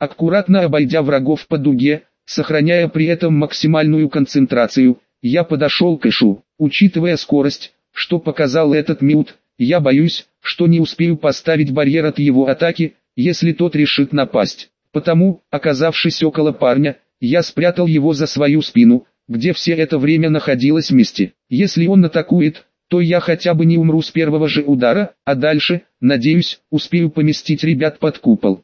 Аккуратно обойдя врагов по дуге, сохраняя при этом максимальную концентрацию, я подошел к Эшу. Учитывая скорость, что показал этот Мют, я боюсь, что не успею поставить барьер от его атаки, если тот решит напасть. Потому, оказавшись около парня, я спрятал его за свою спину, где все это время находилось вместе. Если он атакует, то я хотя бы не умру с первого же удара, а дальше, надеюсь, успею поместить ребят под купол.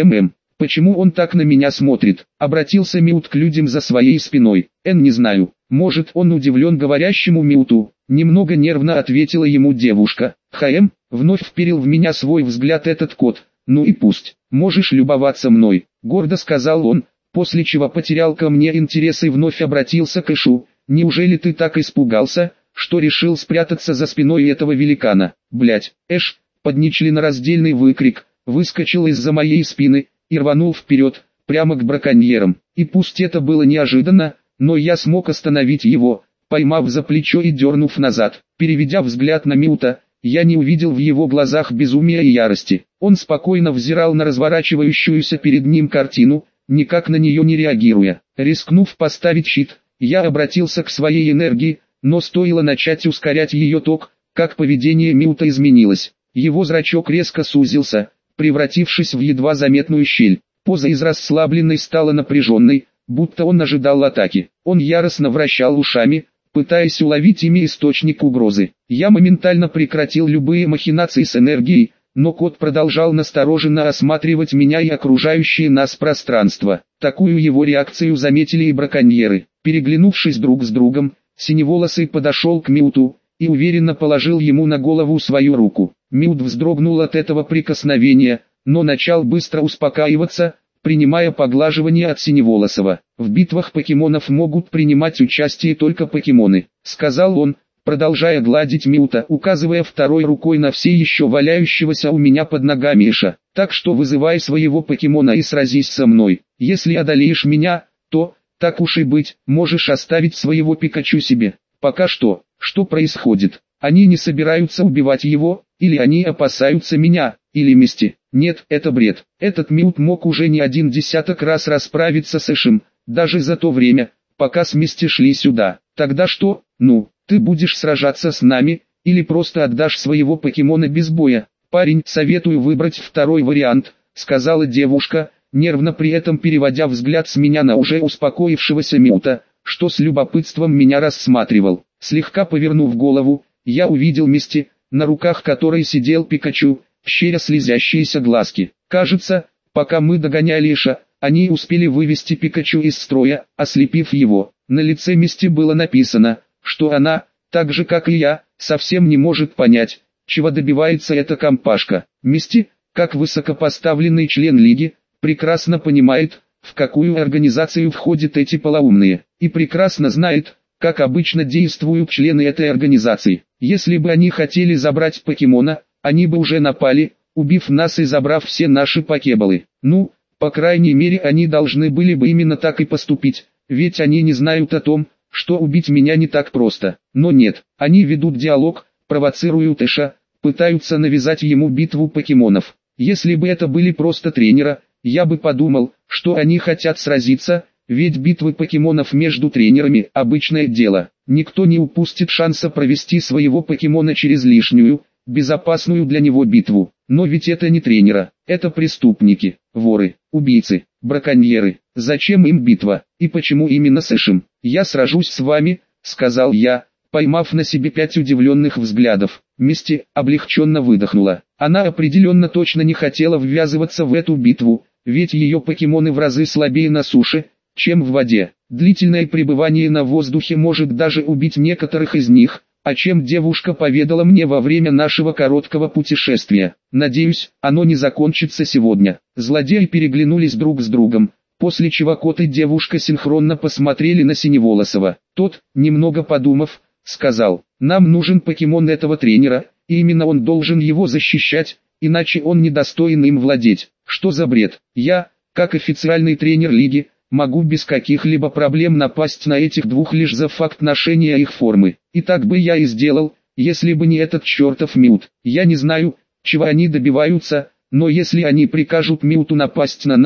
Почему он так на меня смотрит? Обратился Мют к людям за своей спиной. Не знаю, может он удивлен говорящему Мюту. Немного нервно ответила ему девушка. Вновь вперил в меня свой взгляд этот кот. Ну и пусть, можешь любоваться мной, гордо сказал он, после чего потерял ко мне интерес и вновь обратился к Эшу. Неужели ты так испугался, что решил спрятаться за спиной этого великана? Блять, Эш, под нечленораздельный выкрик, выскочил из-за моей спины и рванул вперед, прямо к браконьерам. И пусть это было неожиданно, но я смог остановить его, поймав за плечо и дернув назад. Переведя взгляд на Мюта, я не увидел в его глазах безумия и ярости. Он спокойно взирал на разворачивающуюся перед ним картину, никак на нее не реагируя. Рискнув поставить щит, я обратился к своей энергии, но стоило начать ускорять ее ток, как поведение Мюта изменилось. Его зрачок резко сузился, превратившись в едва заметную щель. Поза из расслабленной стала напряженной, будто он ожидал атаки. Он яростно вращал ушами, пытаясь уловить ими источник угрозы. Я моментально прекратил любые махинации с энергией, но кот продолжал настороженно осматривать меня и окружающее нас пространство. Такую его реакцию заметили и браконьеры. Переглянувшись друг с другом, Синеволосый подошел к Мюту и уверенно положил ему на голову свою руку. Мют вздрогнул от этого прикосновения, но начал быстро успокаиваться, принимая поглаживание от Синеволосого. «В битвах покемонов могут принимать участие только покемоны», — сказал он, продолжая гладить Мюта, указывая второй рукой на все еще валяющегося у меня под ногами Эша. «Так что вызывай своего покемона и сразись со мной. Если одолеешь меня, то, так уж и быть, можешь оставить своего Пикачу себе. Пока что, что происходит? Они не собираются убивать его, или они опасаются меня, или мести? Нет, это бред. Этот Мют мог уже не один десяток раз расправиться с Эшем, даже за то время, пока с Мисти шли сюда. Тогда что? Ну, ты будешь сражаться с нами, или просто отдашь своего покемона без боя? Парень, советую выбрать второй вариант, сказала девушка, нервно при этом переводя взгляд с меня на уже успокоившегося Мюта, что с любопытством меня рассматривал. Слегка повернув голову, я увидел Мисти, на руках которой сидел Пикачу, щеря слезящиеся глазки. Кажется, пока мы догоняли Эша, они успели вывести Пикачу из строя, ослепив его. На лице Мисти было написано, что она, так же как и я, совсем не может понять, чего добивается эта компашка. Мисти, как высокопоставленный член лиги, прекрасно понимает, в какую организацию входят эти полоумные, и прекрасно знает, как обычно действуют члены этой организации. Если бы они хотели забрать покемона, они бы уже напали, убив нас и забрав все наши покеболы. Ну, по крайней мере они должны были бы именно так и поступить, ведь они не знают о том, что убить меня не так просто. Но нет, они ведут диалог, провоцируют Эша, пытаются навязать ему битву покемонов. Если бы это были просто тренера, я бы подумал, что они хотят сразиться, ведь битвы покемонов между тренерами – обычное дело. Никто не упустит шанса провести своего покемона через лишнюю, безопасную для него битву. Но ведь это не тренера, это преступники, воры, убийцы, браконьеры. Зачем им битва, и почему именно с Эшем? «Я сражусь с вами», — сказал я, поймав на себе 5 удивленных взглядов. Мисти облегченно выдохнула. Она определенно точно не хотела ввязываться в эту битву, ведь ее покемоны в разы слабее на суше, чем в воде. Длительное пребывание на воздухе может даже убить некоторых из них, о чем девушка поведала мне во время нашего короткого путешествия. Надеюсь, оно не закончится сегодня. Злодеи переглянулись друг с другом, после чего кот и девушка синхронно посмотрели на Синеволосого. Тот, немного подумав, сказал: «Нам нужен покемон этого тренера, и именно он должен его защищать, иначе он недостоин им владеть». Что за бред? Я, как официальный тренер лиги, могу без каких-либо проблем напасть на этих двух лишь за факт ношения их формы. И так бы я и сделал, если бы не этот чертов Мют. Я не знаю, чего они добиваются, но если они прикажут Мюту напасть на нас,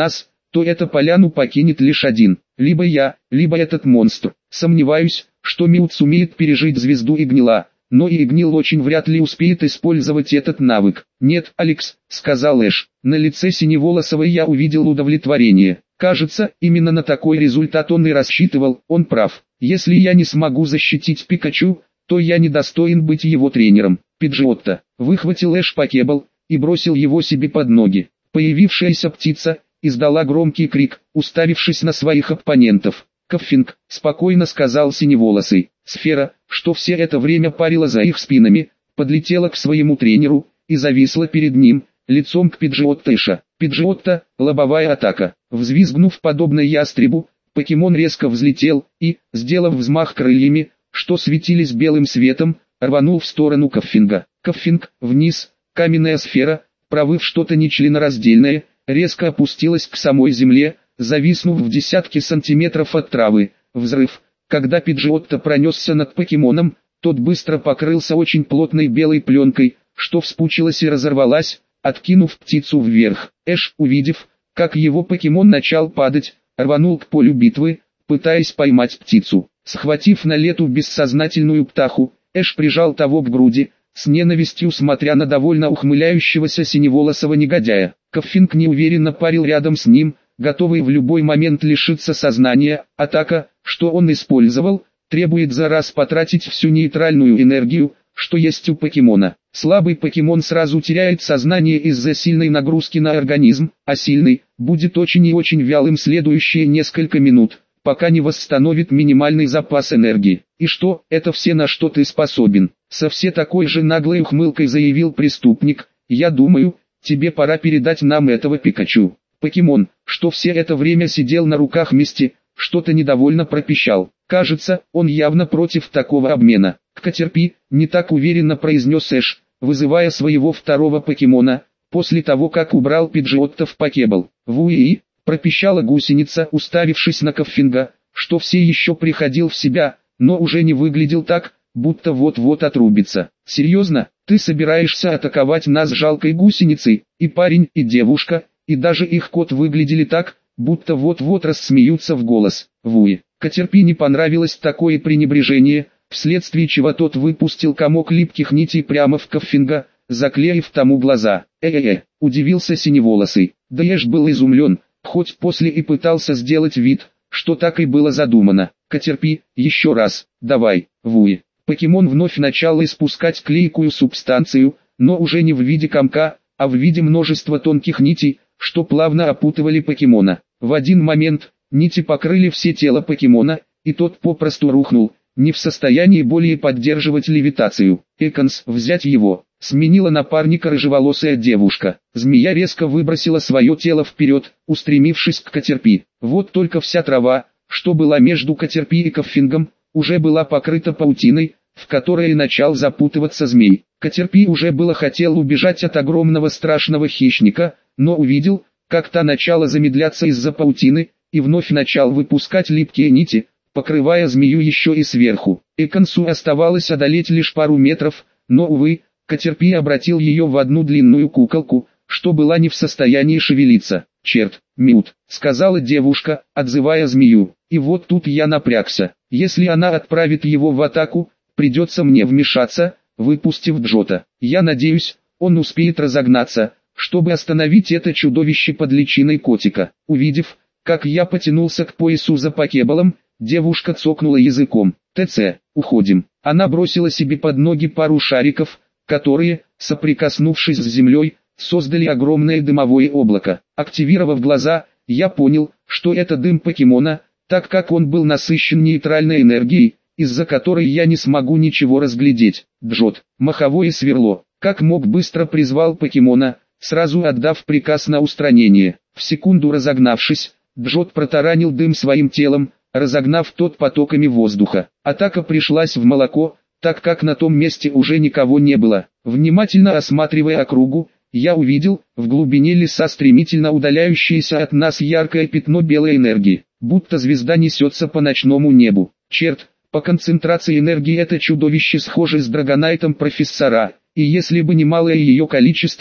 то эту поляну покинет лишь один. Либо я, либо этот монстр. Сомневаюсь, что Милт сумеет пережить звезду Игнила, но и Игнил очень вряд ли успеет использовать этот навык. «Нет, Алекс», — сказал Эш. На лице Синеволосого я увидел удовлетворение. Кажется, именно на такой результат он и рассчитывал. Он прав. Если я не смогу защитить Пикачу, то я недостоин быть его тренером. Пиджиотто. Выхватил Эш покебл и бросил его себе под ноги. Появившаяся птица издала громкий крик, уставившись на своих оппонентов. «Коффинг», — спокойно сказал Синеволосый. Сфера, что все это время парила за их спинами, подлетела к своему тренеру и зависла перед ним, лицом к Пиджиотто Эша. Пиджиотто, лобовая атака. Взвизгнув подобно ястребу, покемон резко взлетел и, сделав взмах крыльями, что светились белым светом, рванул в сторону Коффинга. Коффинг, вниз, каменная сфера, провыв что-то нечленораздельное, резко опустилась к самой земле, зависнув в десятки сантиметров от травы. Взрыв. Когда Пиджиотто пронесся над покемоном, тот быстро покрылся очень плотной белой пленкой, что вспучилась и разорвалась, откинув птицу вверх. Эш, увидев, как его покемон начал падать, рванул к полю битвы, пытаясь поймать птицу. Схватив на лету бессознательную птаху, Эш прижал того к груди, с ненавистью смотря на довольно ухмыляющегося синеволосого негодяя. Коффинг неуверенно парил рядом с ним, готовый в любой момент лишиться сознания. Атака, что он использовал, требует за раз потратить всю нейтральную энергию, что есть у покемона. Слабый покемон сразу теряет сознание из-за сильной нагрузки на организм, а сильный будет очень и очень вялым следующие несколько минут, пока не восстановит минимальный запас энергии. «И что, это все, на что ты способен?» Со все такой же наглой ухмылкой заявил преступник. «Я думаю, тебе пора передать нам этого Пикачу». Покемон, что все это время сидел на руках Мисти, что-то недовольно пропищал. Кажется, он явно против такого обмена. «Катерпи», не так уверенно произнес Эш, вызывая своего второго покемона, после того как убрал Пиджиотто в покебл. «Вуи», пропищала гусеница, уставившись на Коффинга, что все еще приходил в себя, но уже не выглядел так, будто вот-вот отрубится. «Серьезно, ты собираешься атаковать нас жалкой гусеницей?» И парень, и девушка, и даже их кот выглядели так, будто вот-вот рассмеются в голос. Вуи. Катерпи не понравилось такое пренебрежение, вследствие чего тот выпустил комок липких нитей прямо в Коффинга, заклеив тому глаза. Удивился Синеволосый. Да Эш был изумлен, хоть после и пытался сделать вид, что так и было задумано. «Катерпи, еще раз, давай, Вуи». Покемон вновь начал испускать клейкую субстанцию, но уже не в виде комка, а в виде множества тонких нитей, что плавно опутывали покемона. В один момент, нити покрыли все тело покемона, и тот попросту рухнул, не в состоянии более поддерживать левитацию. «Эконс, взять его», — сменила напарника рыжеволосая девушка. Змея резко выбросила свое тело вперед, устремившись к Катерпи. Вот только вся трава, что была между Катерпи и Коффингом, уже была покрыта паутиной, в которой начал запутываться змей. Катерпи уже было хотел убежать от огромного страшного хищника, но увидел, как та начала замедляться из-за паутины, и вновь начал выпускать липкие нити, покрывая змею еще и сверху. Эконсу оставалось одолеть лишь пару метров, но, увы, Катерпи обратил ее в одну длинную куколку, что была не в состоянии шевелиться. «Черт, Мют», — сказала девушка, отзывая змею. И вот тут я напрягся. Если она отправит его в атаку, придется мне вмешаться, выпустив Джота. Я надеюсь, он успеет разогнаться, чтобы остановить это чудовище под личиной котика. Увидев, как я потянулся к поясу за покеболом, девушка цокнула языком. «ТЦ, уходим». Она бросила себе под ноги пару шариков, которые, соприкоснувшись с землей, создали огромное дымовое облако. Активировав глаза, я понял, что это дым покемона, так как он был насыщен нейтральной энергией, из-за которой я не смогу ничего разглядеть. Джот, маховое сверло, как мог быстро призвал покемона, сразу отдав приказ на устранение. В секунду разогнавшись, Джот протаранил дым своим телом, разогнав тот потоками воздуха. Атака пришлась в молоко, так как на том месте уже никого не было. Внимательно осматривая округу, я увидел, в глубине леса стремительно удаляющееся от нас яркое пятно белой энергии, будто звезда несется по ночному небу. Черт, по концентрации энергии это чудовище схоже с драгонайтом профессора, и если бы не малое ее количество,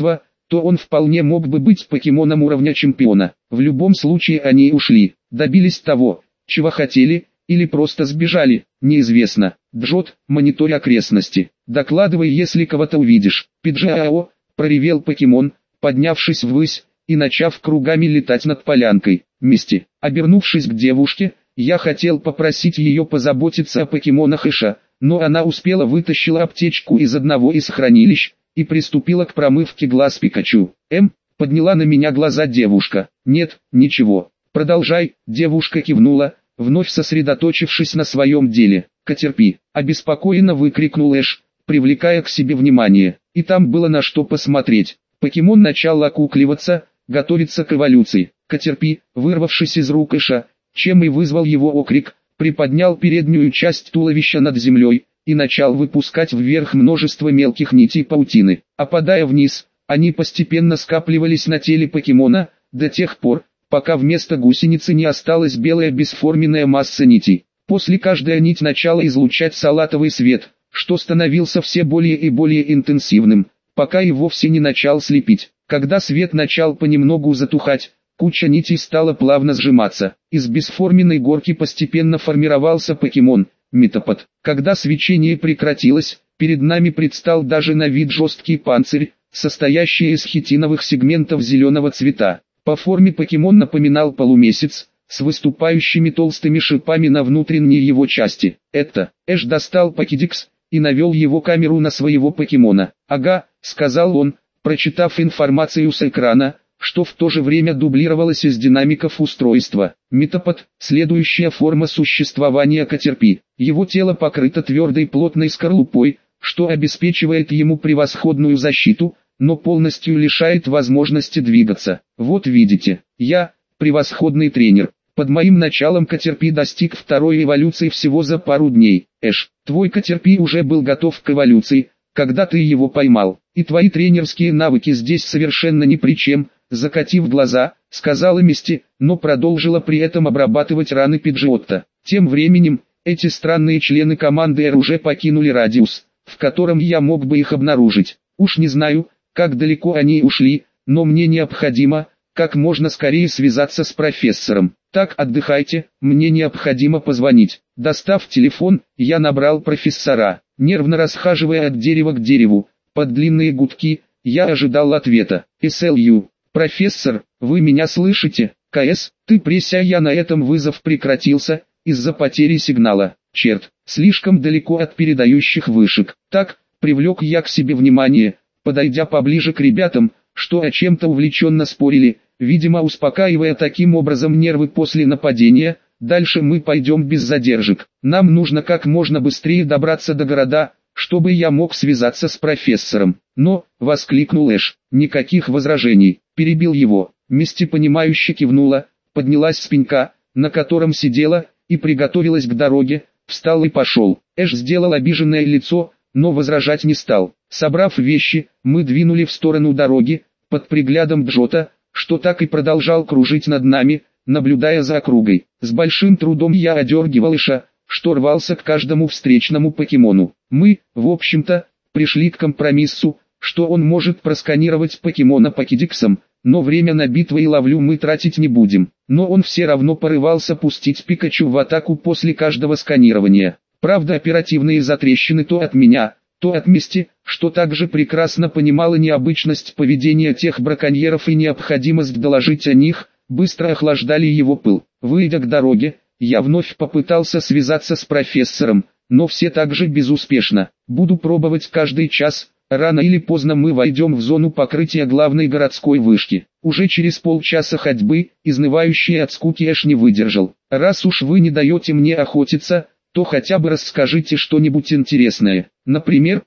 то он вполне мог бы быть покемоном уровня чемпиона. В любом случае они ушли, добились того, чего хотели, или просто сбежали, неизвестно. Джот, мониторь окрестности. Докладывай, если кого-то увидишь. Пиджао, проревел покемон, поднявшись ввысь и начав кругами летать над полянкой. Мисти, обернувшись к девушке, я хотел попросить ее позаботиться о покемонах Эша, но она успела вытащила аптечку из одного из хранилищ и приступила к промывке глаз Пикачу. Подняла на меня глаза девушка. Нет, ничего. Продолжай, девушка кивнула, вновь сосредоточившись на своем деле. Катерпи, обеспокоенно выкрикнул Эш, привлекая к себе внимание. И там было на что посмотреть. Покемон начал окукливаться, готовиться к эволюции. Катерпи, вырвавшись из рук Эша, чем и вызвал его окрик, приподнял переднюю часть туловища над землей и начал выпускать вверх множество мелких нитей паутины. Опадая вниз, они постепенно скапливались на теле покемона, до тех пор, пока вместо гусеницы не осталась белая бесформенная масса нитей. После каждая нить начала излучать салатовый свет, что становился все более и более интенсивным, пока и вовсе не начал слепить. Когда свет начал понемногу затухать, куча нитей стала плавно сжиматься. Из бесформенной горки постепенно формировался покемон, Метапод. Когда свечение прекратилось, перед нами предстал даже на вид жесткий панцирь, состоящий из хитиновых сегментов зеленого цвета. По форме покемон напоминал полумесяц, с выступающими толстыми шипами на внутренней его части. Это, Эш достал покедикс и навел его камеру на своего покемона. «Ага», — сказал он, прочитав информацию с экрана, что в то же время дублировалось из динамиков устройства. Метапод – следующая форма существования Катерпи. Его тело покрыто твердой плотной скорлупой, что обеспечивает ему превосходную защиту, но полностью лишает возможности двигаться. Вот видите, я – превосходный тренер. Под моим началом Катерпи достиг второй эволюции всего за пару дней. Эш, твой Катерпи уже был готов к эволюции, когда ты его поймал, и твои тренерские навыки здесь совершенно ни при чем. Закатив глаза, сказала Мисти, но продолжила при этом обрабатывать раны Пиджиотта. Тем временем, эти странные члены команды Р уже покинули радиус, в котором я мог бы их обнаружить. Уж не знаю, как далеко они ушли, но мне необходимо, как можно скорее связаться с профессором. Так, отдыхайте, мне необходимо позвонить. Достав телефон, я набрал профессора. Нервно расхаживая от дерева к дереву, под длинные гудки, я ожидал ответа. «СЛЮ». «Профессор, вы меня слышите? КС, ты пресся». Я на этом вызов прекратился, из-за потери сигнала. Черт, слишком далеко от передающих вышек. Так, привлек я к себе внимание, подойдя поближе к ребятам, что о чем-то увлеченно спорили, видимо успокаивая таким образом нервы после нападения. Дальше мы пойдем без задержек. Нам нужно как можно быстрее добраться до города, чтобы я мог связаться с профессором. Но, воскликнул Эш, никаких возражений, перебил его. Мисти понимающе кивнула, поднялась с пенька, на котором сидела, и приготовилась к дороге, встал и пошел. Эш сделал обиженное лицо, но возражать не стал. Собрав вещи, мы двинули в сторону дороги, под приглядом Джота, что так и продолжал кружить над нами, наблюдая за округой. С большим трудом я одергивал Эша, что рвался к каждому встречному покемону. Мы, в общем-то, пришли к компромиссу, что он может просканировать покемона покедиксом, но время на битвы и ловлю мы тратить не будем. Но он все равно порывался пустить Пикачу в атаку после каждого сканирования. Правда, оперативные затрещины то от меня, то от Мисти, что также прекрасно понимала необычность поведения тех браконьеров и необходимость доложить о них, быстро охлаждали его пыл. Выйдя к дороге, я вновь попытался связаться с профессором, но все так же безуспешно. Буду пробовать каждый час, рано или поздно мы войдем в зону покрытия главной городской вышки. Уже через полчаса ходьбы, изнывающий от скуки Эш не выдержал. Раз уж вы не даете мне охотиться, то хотя бы расскажите что-нибудь интересное. Например,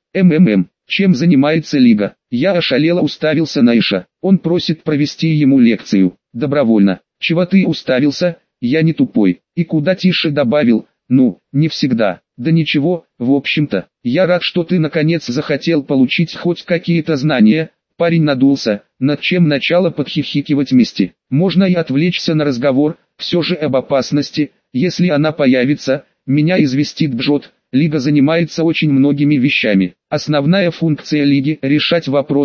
чем занимается Лига? Я ошалело уставился на Эша. Он просит провести ему лекцию. Добровольно. Чего ты уставился? Я не тупой. И куда тише добавил, ну, не всегда. Да ничего, в общем-то, я рад, что ты наконец захотел получить хоть какие-то знания. Парень надулся, над чем начало подхихикивать Мисти. Можно и отвлечься на разговор, все же об опасности, если она появится, меня известит Джот. Лига занимается очень многими вещами. Основная функция Лиги – решать вопросы,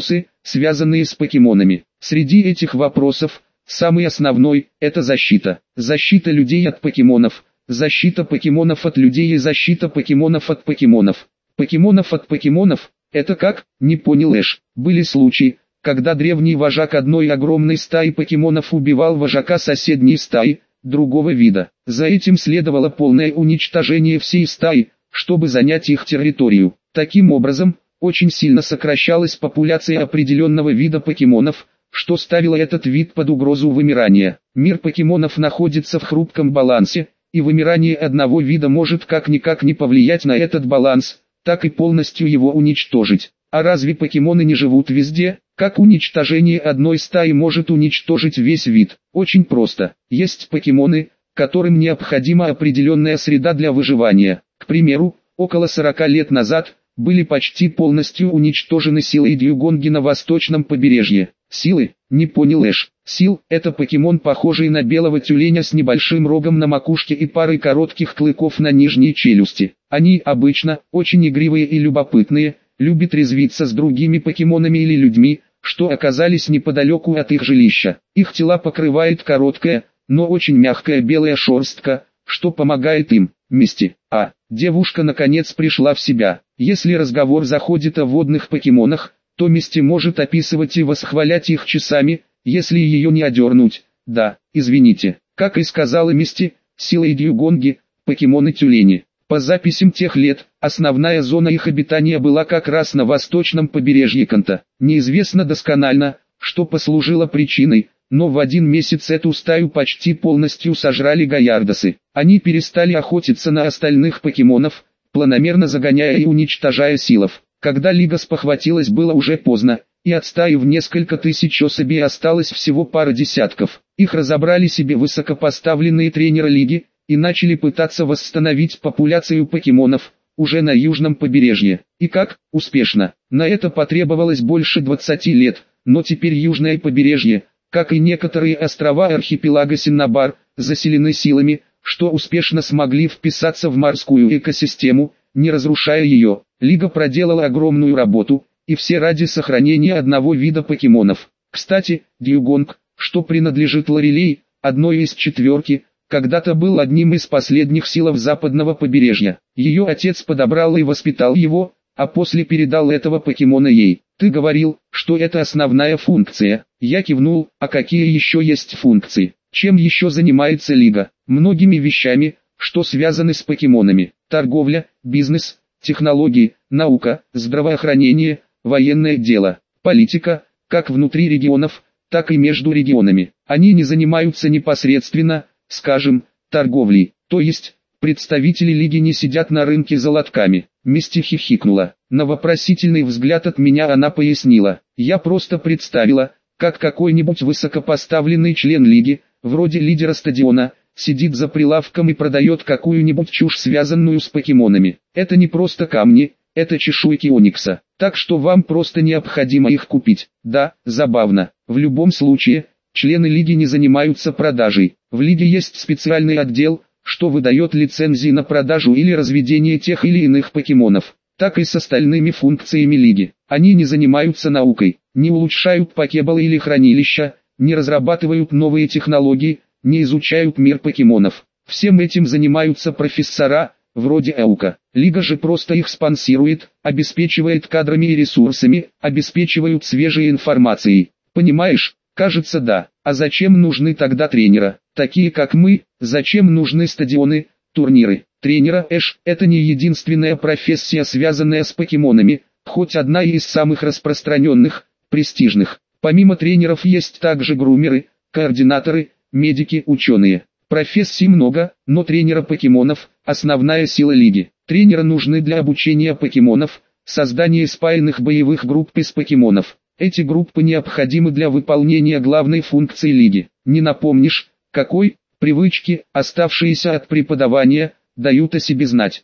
связанные с покемонами. Среди этих вопросов, самый основной – это защита. Защита людей от покемонов, защита покемонов от людей и защита покемонов от покемонов. Покемонов от покемонов – это как? Не понял Эш. Были случаи, когда древний вожак одной огромной стаи покемонов убивал вожака соседней стаи, другого вида. За этим следовало полное уничтожение всей стаи, чтобы занять их территорию. Таким образом, очень сильно сокращалась популяция определенного вида покемонов, что ставило этот вид под угрозу вымирания. Мир покемонов находится в хрупком балансе, и вымирание одного вида может как-никак не повлиять на этот баланс, так и полностью его уничтожить. А разве покемоны не живут везде? Как уничтожение одной стаи может уничтожить весь вид? Очень просто. Есть покемоны, которым необходима определенная среда для выживания. К примеру, около 40 лет назад были почти полностью уничтожены силы и дьюгонги на восточном побережье. Силы? Не понял Эш. Сил – это покемон, похожий на белого тюленя с небольшим рогом на макушке и парой коротких клыков на нижней челюсти. Они обычно очень игривые и любопытные, любят резвиться с другими покемонами или людьми, что оказались неподалеку от их жилища. Их тела покрывает короткая, но очень мягкая белая шерстка, что помогает им. Мисти. Девушка наконец пришла в себя. Если разговор заходит о водных покемонах, то Мисти может описывать и восхвалять их часами, если ее не одернуть. Да, извините. Как и сказала Мисти, Сила и Дьюгонги – покемоны-тюлени. По записям тех лет, основная зона их обитания была как раз на восточном побережье Канта. Неизвестно досконально, что послужило причиной, но в один месяц эту стаю почти полностью сожрали гаярдосы. Они перестали охотиться на остальных покемонов, планомерно загоняя и уничтожая силов. Когда Лига спохватилась, было уже поздно, и от стаи в несколько тысяч особей осталось всего пара десятков. Их разобрали себе высокопоставленные тренеры Лиги, и начали пытаться восстановить популяцию покемонов, уже на южном побережье. И как? Успешно. На это потребовалось больше 20 лет, но теперь южное побережье, как и некоторые острова архипелага Синнабар, заселены силами, что успешно смогли вписаться в морскую экосистему, не разрушая ее. Лига проделала огромную работу, и все ради сохранения одного вида покемонов. Кстати, Дьюгонг, что принадлежит Лорелей, одной из четверки, когда-то был одним из последних силов западного побережья. Ее отец подобрал и воспитал его, а после передал этого покемона ей. Ты говорил, что это основная функция. Я кивнул, а какие еще есть функции? Чем еще занимается Лига? Многими вещами, что связаны с покемонами. Торговля, бизнес, технологии, наука, здравоохранение, военное дело, политика, как внутри регионов, так и между регионами. Они не занимаются непосредственно, скажем, торговлей, то есть, представители Лиги не сидят на рынке за лотками. Мисти хихикнула. На вопросительный взгляд от меня она пояснила. Я просто представила, как какой-нибудь высокопоставленный член Лиги, вроде лидера стадиона, сидит за прилавком и продает какую-нибудь чушь, связанную с покемонами. Это не просто камни, это чешуйки оникса. Так что вам просто необходимо их купить. Да, забавно. В любом случае, члены Лиги не занимаются продажей. В Лиге есть специальный отдел, что выдает лицензии на продажу или разведение тех или иных покемонов. Так и с остальными функциями Лиги. Они не занимаются наукой, не улучшают покеболы или хранилища, не разрабатывают новые технологии, не изучают мир покемонов. Всем этим занимаются профессора, вроде Эука. Лига же просто их спонсирует, обеспечивает кадрами и ресурсами, обеспечивают свежей информацией. Понимаешь? Кажется, да. А зачем нужны тогда тренера? Такие как мы, зачем нужны стадионы, турниры? Тренера Эш – это не единственная профессия, связанная с покемонами, хоть одна из самых распространенных, престижных. Помимо тренеров есть также грумеры, координаторы, медики, ученые. Профессий много, но тренера покемонов – основная сила Лиги. Тренеры нужны для обучения покемонов, создания спаянных боевых групп из покемонов. Эти группы необходимы для выполнения главной функции Лиги. Не напомнишь, какой? Привычки, оставшиеся от преподавания, дают о себе знать.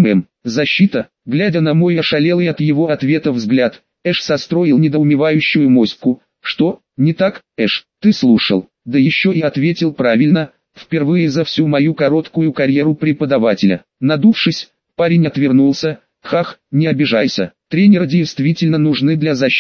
Защита. Глядя на мой ошалелый от его ответа взгляд, Эш состроил недоумевающую моську. Что, не так, Эш? Ты слушал, да еще и ответил правильно, впервые за всю мою короткую карьеру преподавателя. Надувшись, парень отвернулся. Хах, не обижайся. Тренеры действительно нужны для защиты.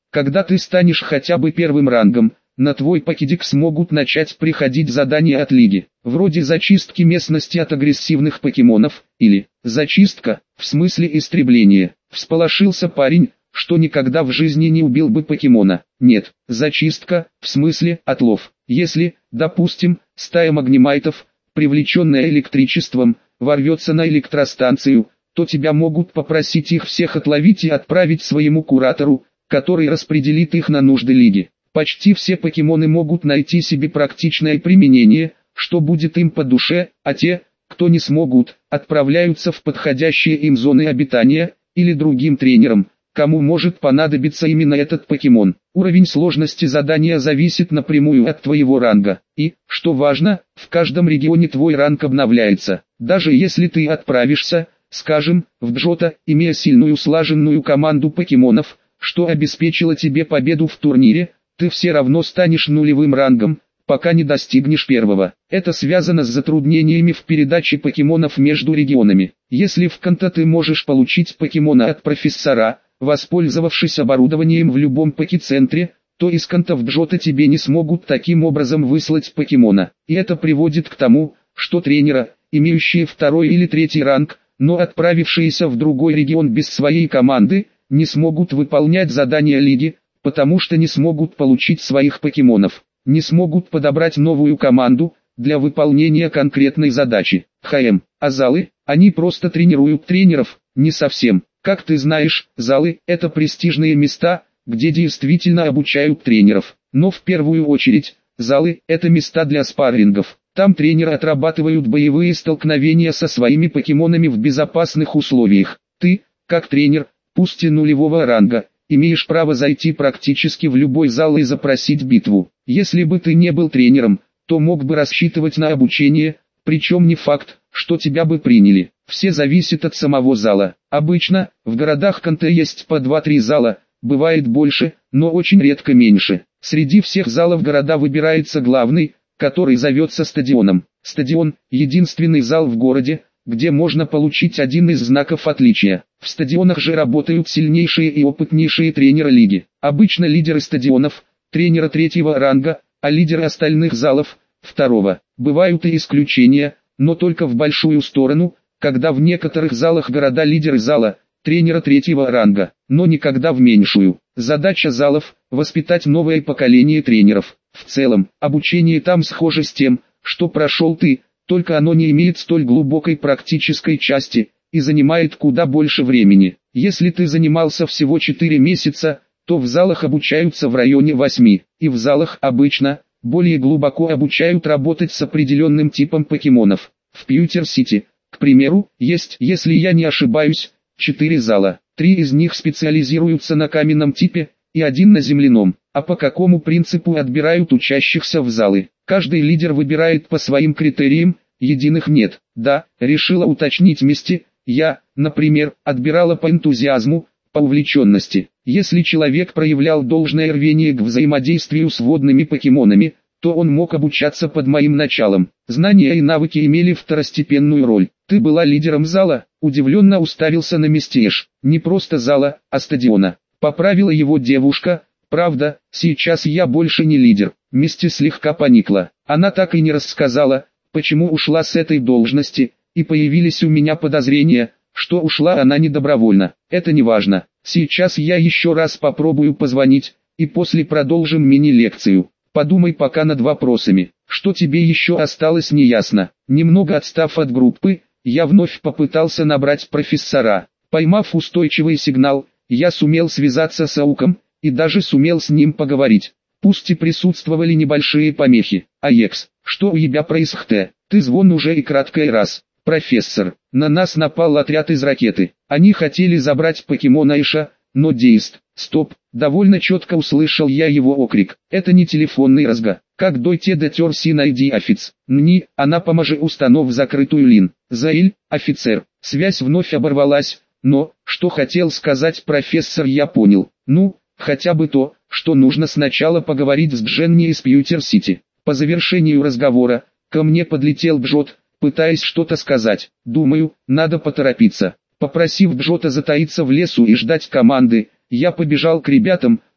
Когда ты станешь хотя бы первым рангом, на твой покедекс могут начать приходить задания от Лиги, вроде зачистки местности от агрессивных покемонов, или зачистка, в смысле истребления. Всполошился парень, что никогда в жизни не убил бы покемона. Нет, зачистка, в смысле отлов. Если, допустим, стая магнемайтов, привлеченная электричеством, ворвется на электростанцию, то тебя могут попросить их всех отловить и отправить своему куратору, который распределит их на нужды Лиги. Почти все покемоны могут найти себе практичное применение, что будет им по душе, а те, кто не смогут, отправляются в подходящие им зоны обитания, или другим тренерам, кому может понадобиться именно этот покемон. Уровень сложности задания зависит напрямую от твоего ранга, и, что важно, в каждом регионе твой ранг обновляется. Даже если ты отправишься, скажем, в Джото, имея сильную слаженную команду покемонов, что обеспечило тебе победу в турнире, ты все равно станешь нулевым рангом, пока не достигнешь первого. Это связано с затруднениями в передаче покемонов между регионами. Если в Канто ты можешь получить покемона от профессора, воспользовавшись оборудованием в любом покецентре, то из Канто в Джото тебе не смогут таким образом выслать покемона. И это приводит к тому, что тренера, имеющие второй или третий ранг, но отправившиеся в другой регион без своей команды, не смогут выполнять задания Лиги, потому что не смогут получить своих покемонов, не смогут подобрать новую команду для выполнения конкретной задачи. А залы, они просто тренируют тренеров, не совсем. Как ты знаешь, залы – это престижные места, где действительно обучают тренеров. Но в первую очередь, залы – это места для спаррингов. Там тренеры отрабатывают боевые столкновения со своими покемонами в безопасных условиях. Ты, как тренер, пусть и нулевого ранга, имеешь право зайти практически в любой зал и запросить битву. Если бы ты не был тренером, то мог бы рассчитывать на обучение, причем не факт, что тебя бы приняли. Все зависит от самого зала. Обычно, в городах Канто есть по 2-3 зала, бывает больше, но очень редко меньше. Среди всех залов города выбирается главный, который зовется стадионом. Стадион – единственный зал в городе, где можно получить один из знаков отличия. В стадионах же работают сильнейшие и опытнейшие тренеры лиги. Обычно лидеры стадионов – тренера третьего ранга, а лидеры остальных залов – второго. Бывают и исключения, но только в большую сторону, когда в некоторых залах города лидеры зала – тренера третьего ранга, но никогда в меньшую. Задача залов – воспитать новое поколение тренеров. В целом, обучение там схоже с тем, что прошел ты, только оно не имеет столь глубокой практической части, и занимает куда больше времени. Если ты занимался всего 4 месяца, то в залах обучаются в районе 8, и в залах обычно, более глубоко обучают работать с определенным типом покемонов. В Пьютер-Сити, к примеру, есть, если я не ошибаюсь, 4 зала. 3 из них специализируются на каменном типе, и 1 на земляном. А по какому принципу отбирают учащихся в залы? Каждый лидер выбирает по своим критериям, единых нет. Да, решила уточнить Мисти, я, например, отбирала по энтузиазму, по увлеченности. Если человек проявлял должное рвение к взаимодействию с водными покемонами, то он мог обучаться под моим началом. Знания и навыки имели второстепенную роль. Ты была лидером зала, удивленно уставился на Мистиш. Не просто зала, а стадиона. Поправила его девушка. Правда, сейчас я больше не лидер. Мисти слегка поникла. Она так и не рассказала, почему ушла с этой должности, и появились у меня подозрения, что ушла она не добровольно. Это не важно. Сейчас я еще раз попробую позвонить, и после продолжим мини-лекцию. Подумай пока над вопросами. Что тебе еще осталось неясно. Немного отстав от группы, я вновь попытался набрать профессора. Поймав устойчивый сигнал, я сумел связаться с Ауком, и даже сумел с ним поговорить. Пусть и присутствовали небольшие помехи. Аекс, что у тебя происходит? Ты звон уже и краткий раз. Профессор, на нас напал отряд из ракеты. Они хотели забрать покемона Иша, но Дейст. Стоп, довольно четко услышал я его окрик. Это не телефонный разговор. Как дойти до терси найди офиц. Нни, она поможи установ закрытую лин. Заиль, офицер. Связь вновь оборвалась, но, что хотел сказать профессор, я понял. Ну, хотя бы то, что нужно сначала поговорить с Дженни из Пьютер-Сити. По завершению разговора, ко мне подлетел Бжот, пытаясь что-то сказать. Думаю, надо поторопиться. Попросив Бжота затаиться в лесу и ждать команды, я побежал к ребятам,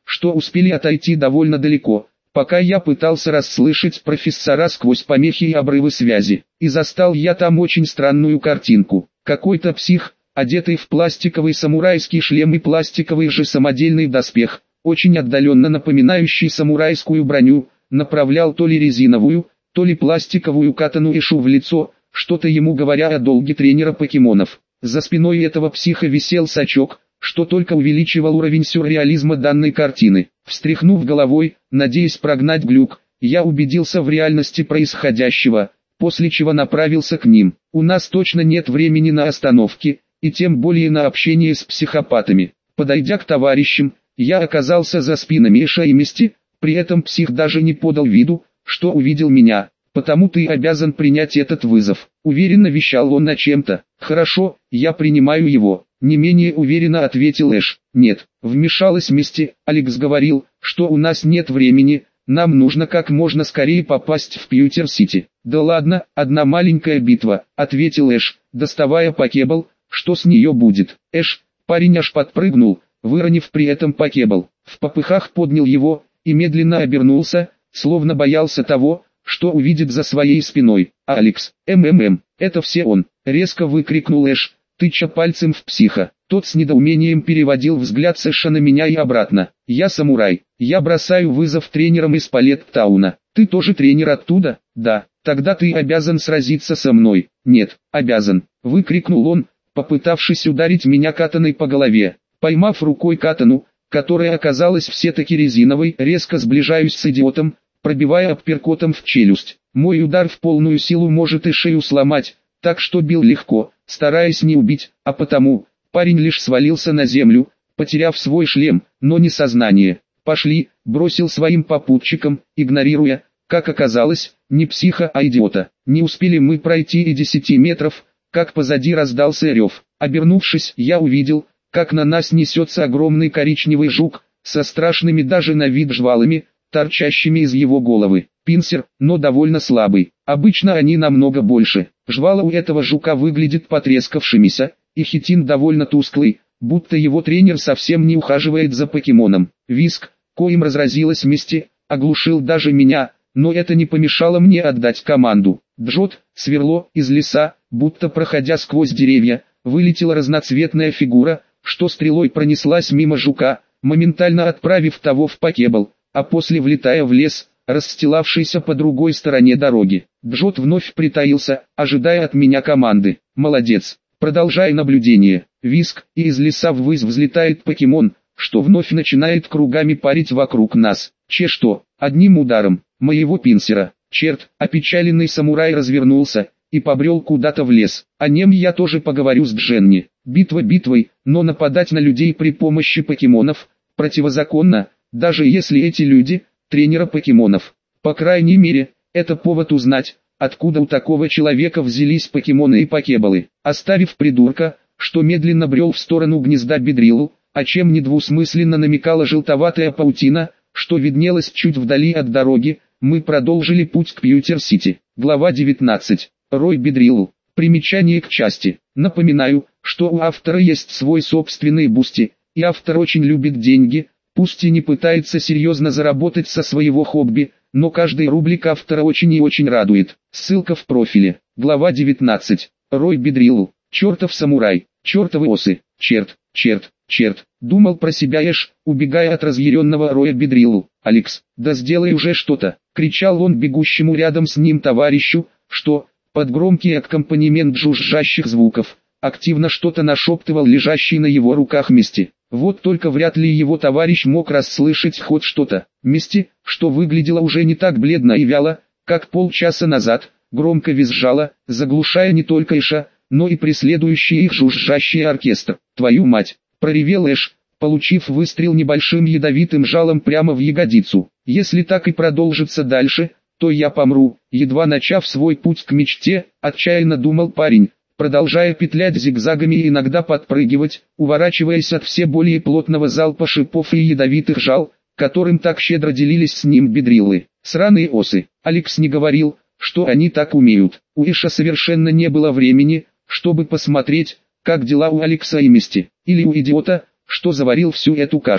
что успели отойти довольно далеко, пока я пытался расслышать профессора сквозь помехи и обрывы связи. И застал я там очень странную картинку. Какой-то псих, одетый в пластиковый самурайский шлем и пластиковый же самодельный доспех, очень отдаленно напоминающий самурайскую броню, направлял то ли резиновую, то ли пластиковую катану Эшу в лицо, что-то ему говоря о долге тренера покемонов. За спиной этого психа висел сачок, что только увеличивал уровень сюрреализма данной картины. Встряхнув головой, надеясь прогнать глюк, я убедился в реальности происходящего, после чего направился к ним. У нас точно нет времени на остановки, и тем более на общение с психопатами. Подойдя к товарищам, я оказался за спинами Эша и Мисти, при этом псих даже не подал виду, что увидел меня. «Потому ты обязан принять этот вызов», — уверенно вещал он на чем-то. «Хорошо, я принимаю его», — не менее уверенно ответил Эш. «Нет», — вмешалась Мисти. «Алекс говорил, что у нас нет времени, нам нужно как можно скорее попасть в Пьютер-Сити». «Да ладно, одна маленькая битва», — ответил Эш, доставая покебл. «Что с нее будет?» Эш, парень аж подпрыгнул, выронив при этом покебл. В попыхах поднял его и медленно обернулся, словно боялся того, что увидит за своей спиной. «Алекс, это все он!» — резко выкрикнул Эш, тыча пальцем в психа. Тот с недоумением переводил взгляд с Эша на меня и обратно. «Я самурай, я бросаю вызов тренерам из Палеттауна. Ты тоже тренер оттуда?» «Да, тогда ты обязан сразиться со мной». «Нет, обязан!» — выкрикнул он, попытавшись ударить меня катаной по голове. Поймав рукой катану, которая оказалась все-таки резиновой, резко сближаюсь с идиотом, пробивая апперкотом в челюсть. Мой удар в полную силу может и шею сломать, так что бил легко, стараясь не убить, а потому, парень лишь свалился на землю, потеряв свой шлем, но не сознание. «Пошли», бросил своим попутчикам, игнорируя, как оказалось, не психа, а идиота. Не успели мы пройти и 10 метров, как позади раздался рев. Обернувшись, я увидел, как на нас несется огромный коричневый жук, со страшными даже на вид жвалами, торчащими из его головы. Пинсер, но довольно слабый. Обычно они намного больше. Жвала у этого жука выглядит потрескавшимися, и хитин довольно тусклый, будто его тренер совсем не ухаживает за покемоном. Виск, коим разразилась Мисти, оглушил даже меня, но это не помешало мне отдать команду. Джот, сверло, из леса, будто проходя сквозь деревья, вылетела разноцветная фигура, что стрелой пронеслась мимо жука, моментально отправив того в покебл, а после влетая в лес, расстилавшийся по другой стороне дороги. Джот вновь притаился, ожидая от меня команды. «Молодец, продолжай наблюдение». Виск, и из леса ввысь взлетает покемон, что вновь начинает кругами парить вокруг нас. Что? Одним ударом моего пинсера. Черт, опечаленный самурай развернулся и побрел куда-то в лес. О нем я тоже поговорю с Дженни. Битва битвой, но нападать на людей при помощи покемонов противозаконно, даже если эти люди – тренера покемонов. По крайней мере, это повод узнать, откуда у такого человека взялись покемоны и покеболы. Оставив придурка, что медленно брел в сторону гнезда Бедрилу, о чем недвусмысленно намекала желтоватая паутина, что виднелось чуть вдали от дороги, мы продолжили путь к Пьютер-Сити. Глава 19. Рой Бедрилу. Примечание к части. Напоминаю, что у автора есть свой собственный бусти, и автор очень любит деньги, пусть и не пытается серьезно заработать со своего хобби, но каждый рублик автора очень и очень радует. Ссылка в профиле. Глава 19. Рой Бедрилу. Чертов самурай, чертовы осы, черт, думал про себя Эш, убегая от разъяренного Роя Бедрилу. «Алекс, да сделай уже что-то!» — кричал он бегущему рядом с ним товарищу, что, под громкий аккомпанемент жужжащих звуков, активно что-то нашептывал лежащий на его руках Мисти. Вот только вряд ли его товарищ мог расслышать хоть что-то. Мисти, что выглядело уже не так бледно и вяло, как полчаса назад, громко визжала, заглушая не только Эша, но и преследующий их жужжащий оркестр. «Твою мать!» — проревел Эш, получив выстрел небольшим ядовитым жалом прямо в ягодицу. «Если так и продолжится дальше, то я помру», едва начав свой путь к мечте, отчаянно думал парень, продолжая петлять зигзагами и иногда подпрыгивать, уворачиваясь от все более плотного залпа шипов и ядовитых жал, которым так щедро делились с ним бедрилы. Сраные осы. Алекс не говорил, что они так умеют. У Эша совершенно не было времени, чтобы посмотреть, как дела у Алекса и Мисти, или у идиота, что заварил всю эту кашу.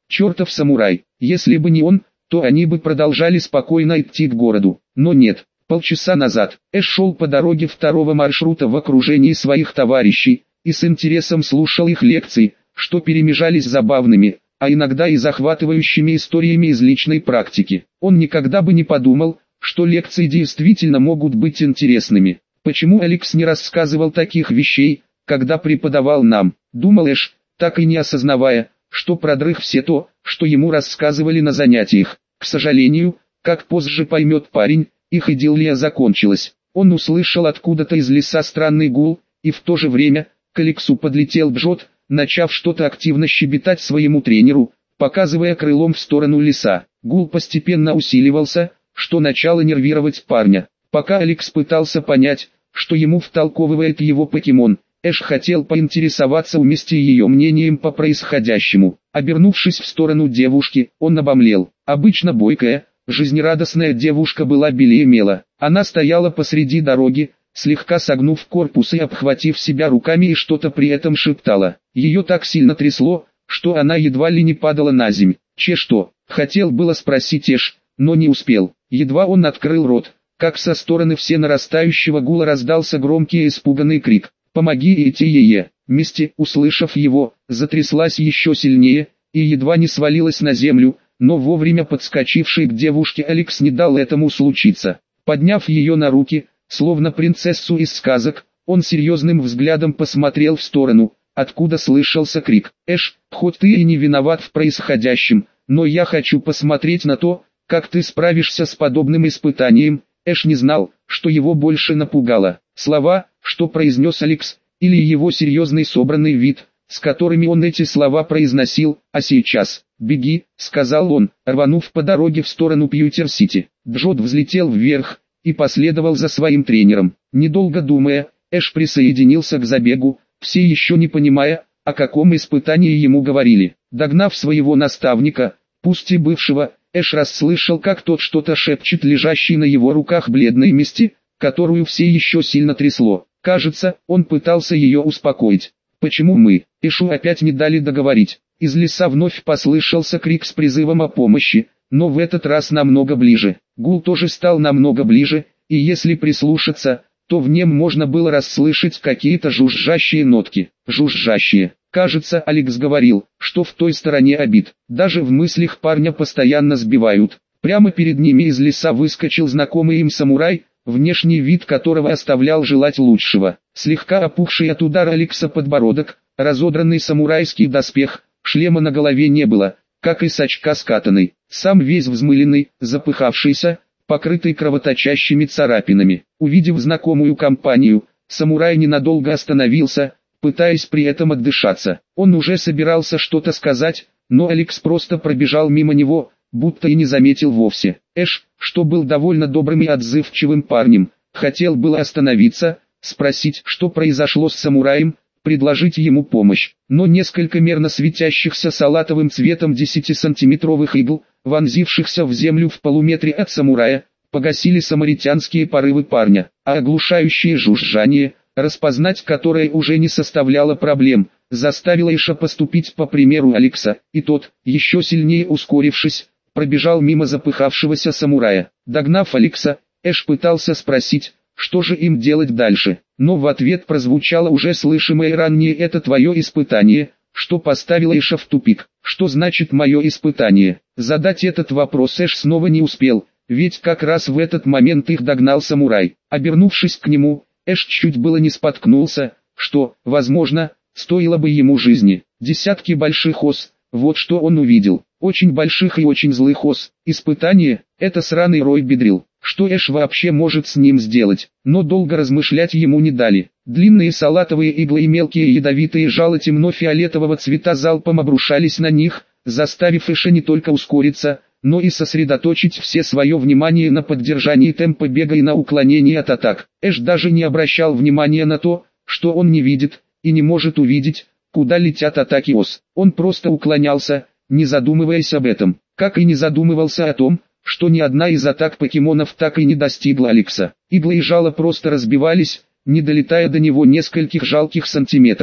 Чертов самурай, если бы не он, то они бы продолжали спокойно идти к городу. Но нет. Полчаса назад Эш шел по дороге второго маршрута в окружении своих товарищей, и с интересом слушал их лекции, что перемежались забавными, а иногда и захватывающими историями из личной практики. Он никогда бы не подумал, что лекции действительно могут быть интересными. Почему Алекс не рассказывал таких вещей, когда преподавал нам, думал Эш, так и не осознавая, что продрых все то, что ему рассказывали на занятиях. К сожалению, как позже поймет парень, их идиллия закончилась. Он услышал откуда-то из леса странный гул, и в то же время к Алексу подлетел Джот, начав что-то активно щебетать своему тренеру, показывая крылом в сторону леса. Гул постепенно усиливался, что начало нервировать парня. Пока Алекс пытался понять, что ему втолковывает его покемон, Эш хотел поинтересоваться у Мисти ее мнением по происходящему. Обернувшись в сторону девушки, он обомлел. Обычно бойкая, жизнерадостная девушка была белее мела. Она стояла посреди дороги, слегка согнув корпус и обхватив себя руками, и что-то при этом шептала. Ее так сильно трясло, что она едва ли не падала на земь. Что? Хотел было спросить Эш, но не успел. Едва он открыл рот, как со стороны все нарастающего гула раздался громкий и испуганный крик. «Помоги, Этие!» Мисти, услышав его, затряслась еще сильнее, и едва не свалилась на землю, но вовремя подскочивший к девушке Алекс не дал этому случиться. Подняв ее на руки, словно принцессу из сказок, он серьезным взглядом посмотрел в сторону, откуда слышался крик. «Эш, хоть ты и не виноват в происходящем, но я хочу посмотреть на то, как ты справишься с подобным испытанием». Эш не знал, что его больше напугало. Слова, что произнес Алекс, или его серьезный собранный вид, с которыми он эти слова произносил. «А сейчас, беги», — сказал он, рванув по дороге в сторону Пьютер-Сити. Джот взлетел вверх и последовал за своим тренером. Недолго думая, Эш присоединился к забегу, все еще не понимая, о каком испытании ему говорили. Догнав своего наставника, пусть и бывшего, Эш расслышал, как тот что-то шепчет лежащей на его руках бледной Мисти, которую все еще сильно трясло. Кажется, он пытался ее успокоить. «Почему мы?» Эшу опять не дали договорить. Из леса вновь послышался крик с призывом о помощи, но в этот раз намного ближе. Гул тоже стал намного ближе, и если прислушаться, то в нем можно было расслышать какие-то жужжащие нотки. Жужжащие. Кажется, Алекс говорил, что в той стороне обид. Даже в мыслях парня постоянно сбивают. Прямо перед ними из леса выскочил знакомый им самурай, внешний вид которого оставлял желать лучшего. Слегка опухший от удара Алекса подбородок, разодранный самурайский доспех, шлема на голове не было, как и сачка скатанный. Сам весь взмыленный, запыхавшийся, покрытый кровоточащими царапинами. Увидев знакомую компанию, самурай ненадолго остановился, пытаясь при этом отдышаться. Он уже собирался что-то сказать, но Алекс просто пробежал мимо него, будто и не заметил вовсе. Эш, что был довольно добрым и отзывчивым парнем, хотел было остановиться, спросить, что произошло с самураем, предложить ему помощь. Но несколько мерно светящихся салатовым цветом 10-сантиметровых игл, вонзившихся в землю в полуметре от самурая, погасили самаритянские порывы парня, а оглушающее жужжание, распознать которое уже не составляло проблем, заставило Эша поступить по примеру Алекса, и тот, еще сильнее ускорившись, пробежал мимо запыхавшегося самурая. Догнав Алекса, Эш пытался спросить, что же им делать дальше, но в ответ прозвучало уже слышимое ранее: «Это твое испытание», что поставило Эша в тупик. Что значит «мое испытание»? Задать этот вопрос Эш снова не успел, ведь как раз в этот момент их догнал самурай. Обернувшись к нему, Эш чуть было не споткнулся, что, возможно, стоило бы ему жизни. Десятки больших ос, вот что он увидел. Очень больших и очень злых ос. Испытание — это сраный рой бедрил. Что Эш вообще может с ним сделать? Но долго размышлять ему не дали. Длинные салатовые иглы и мелкие ядовитые жало темно-фиолетового цвета залпом обрушались на них, заставив Эша не только ускориться, но и сосредоточить все свое внимание на поддержании темпа бега и на уклонении от атак. Эш даже не обращал внимания на то, что он не видит и не может увидеть, куда летят атаки ос. Он просто уклонялся, не задумываясь об этом, как и не задумывался о том, что ни одна из атак покемонов так и не достигла Алекса. Иглы и жало просто разбивались, не долетая до него нескольких жалких сантиметров.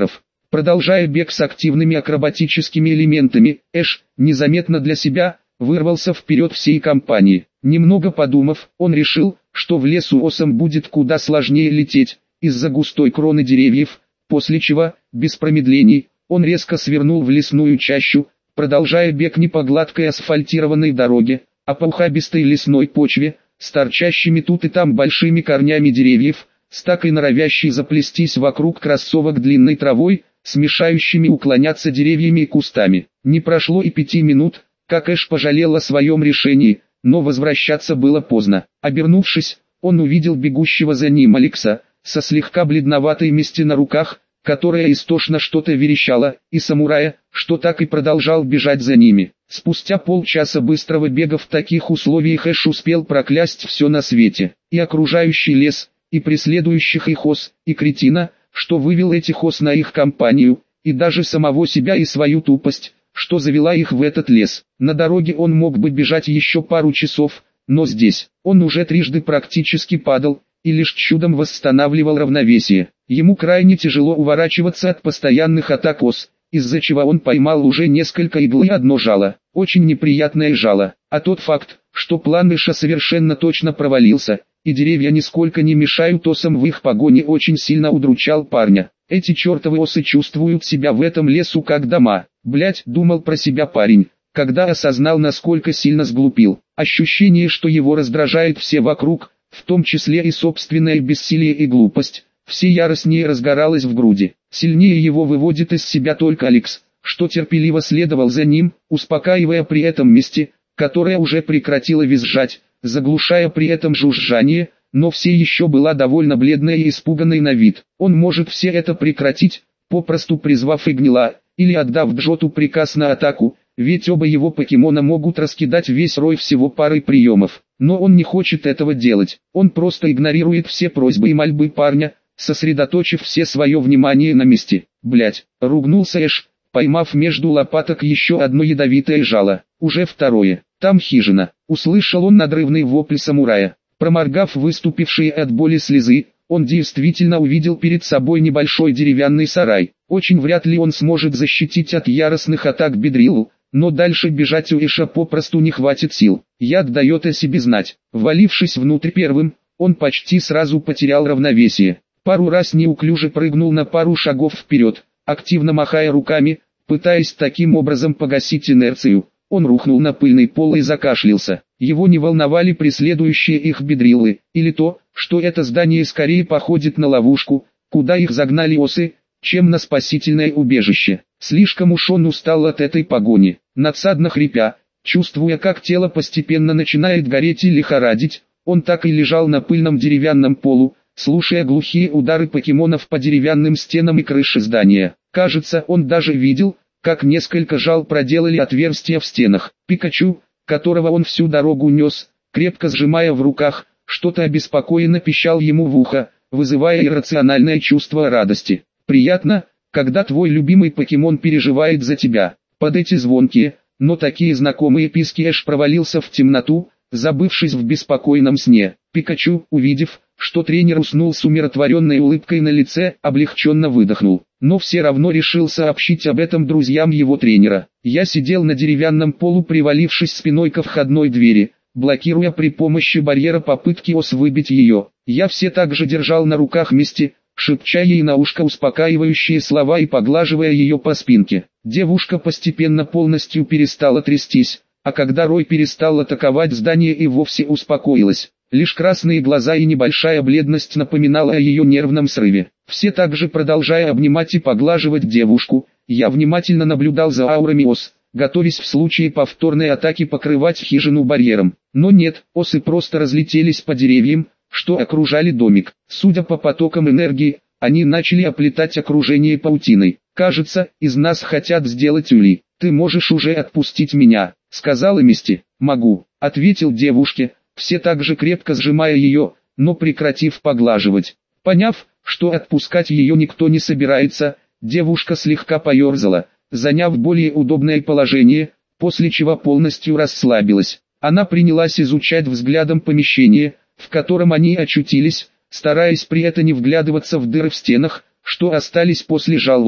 Продолжая бег с активными акробатическими элементами, Эш, незаметно для себя, вырвался вперед всей компании. Немного подумав, он решил, что в лесу осам будет куда сложнее лететь, из-за густой кроны деревьев, после чего, без промедлений, он резко свернул в лесную чащу, продолжая бег не по гладкой асфальтированной дороге, а по ухабистой лесной почве, с торчащими тут и там большими корнями деревьев, с так и норовящей заплестись вокруг кроссовок длинной травой, смешающими уклоняться деревьями и кустами. Не прошло и 5 минут, как Эш пожалел о своем решении, но возвращаться было поздно. Обернувшись, он увидел бегущего за ним Алекса, со слегка бледноватой Мисти на руках, которая истошно что-то верещала, и самурая, что так и продолжал бежать за ними. Спустя полчаса быстрого бега в таких условиях Эш успел проклясть все на свете, и окружающий лес, и преследующих их ос, и кретина, что вывел этих ос на их компанию, и даже самого себя и свою тупость, что завела их в этот лес. На дороге он мог бы бежать еще пару часов, но здесь, он уже трижды практически падал, и лишь чудом восстанавливал равновесие. Ему крайне тяжело уворачиваться от постоянных атак ос, из-за чего он поймал уже несколько игл и одно жало, очень неприятное жало. А тот факт, что план Эша совершенно точно провалился, и деревья нисколько не мешают осам в их погоне, очень сильно удручал парня. Эти чертовы осы чувствуют себя в этом лесу как дома. Блять, думал про себя парень, когда осознал, насколько сильно сглупил. Ощущение, что его раздражает все вокруг, в том числе и собственное бессилие и глупость, все яростнее разгоралось в груди. Сильнее его выводит из себя только Алекс, что терпеливо следовал за ним, успокаивая при этом Мисти, которая уже прекратила визжать, заглушая при этом жужжание, но все еще была довольно бледная и испуганной на вид. Он может все это прекратить, попросту призвав Игнила, или отдав Джоту приказ на атаку, ведь оба его покемона могут раскидать весь рой всего парой приемов. Но он не хочет этого делать, он просто игнорирует все просьбы и мольбы парня, сосредоточив все свое внимание на месте. Блять, ругнулся Эш, поймав между лопаток еще одно ядовитое жало, уже второе. Там хижина. Услышал он надрывный вопль самурая. Проморгав выступившие от боли слезы, он действительно увидел перед собой небольшой деревянный сарай. Очень вряд ли он сможет защитить от яростных атак Бедрилу, но дальше бежать у Эша попросту не хватит сил. Яд дает о себе знать. Ввалившись внутрь первым, он почти сразу потерял равновесие. Пару раз неуклюже прыгнул на пару шагов вперед, активно махая руками, пытаясь таким образом погасить инерцию. Он рухнул на пыльный пол и закашлялся. Его не волновали преследующие их бедрилы, или то, что это здание скорее походит на ловушку, куда их загнали осы, чем на спасительное убежище. Слишком уж он устал от этой погони. Надсадно хрипя, чувствуя, как тело постепенно начинает гореть и лихорадить, он так и лежал на пыльном деревянном полу, слушая глухие удары покемонов по деревянным стенам и крыше здания. Кажется, он даже видел, как несколько жал проделали отверстия в стенах. Пикачу, которого он всю дорогу нес, крепко сжимая в руках, что-то обеспокоенно пищал ему в ухо, вызывая иррациональное чувство радости. Приятно, когда твой любимый покемон переживает за тебя. Под эти звонкие, но такие знакомые писки Эш провалился в темноту, забывшись в беспокойном сне. Пикачу, увидев, что тренер уснул с умиротворенной улыбкой на лице, облегченно выдохнул. Но все равно решил сообщить об этом друзьям его тренера. Я сидел на деревянном полу, привалившись спиной ко входной двери, блокируя при помощи барьера попытки ос выбить ее. Я все так же держал на руках Мисти, шепча ей на ушко успокаивающие слова и поглаживая ее по спинке. Девушка постепенно полностью перестала трястись, а когда Рой перестал атаковать здание и вовсе успокоилась. Лишь красные глаза и небольшая бледность напоминала о ее нервном срыве. Все также продолжая обнимать и поглаживать девушку, я внимательно наблюдал за аурами ос, готовясь в случае повторной атаки покрывать хижину барьером. Но нет, осы просто разлетелись по деревьям, что окружали домик. Судя по потокам энергии, они начали оплетать окружение паутиной. «Кажется, из нас хотят сделать ули. Ты можешь уже отпустить меня», — сказала Мисти. «Могу», — ответил девушке, все так же крепко сжимая ее, но прекратив поглаживать. Поняв, что отпускать ее никто не собирается, девушка слегка поерзала, заняв более удобное положение, после чего полностью расслабилась. Она принялась изучать взглядом помещение, в котором они очутились, стараясь при этом не вглядываться в дыры в стенах, что остались после жал ос.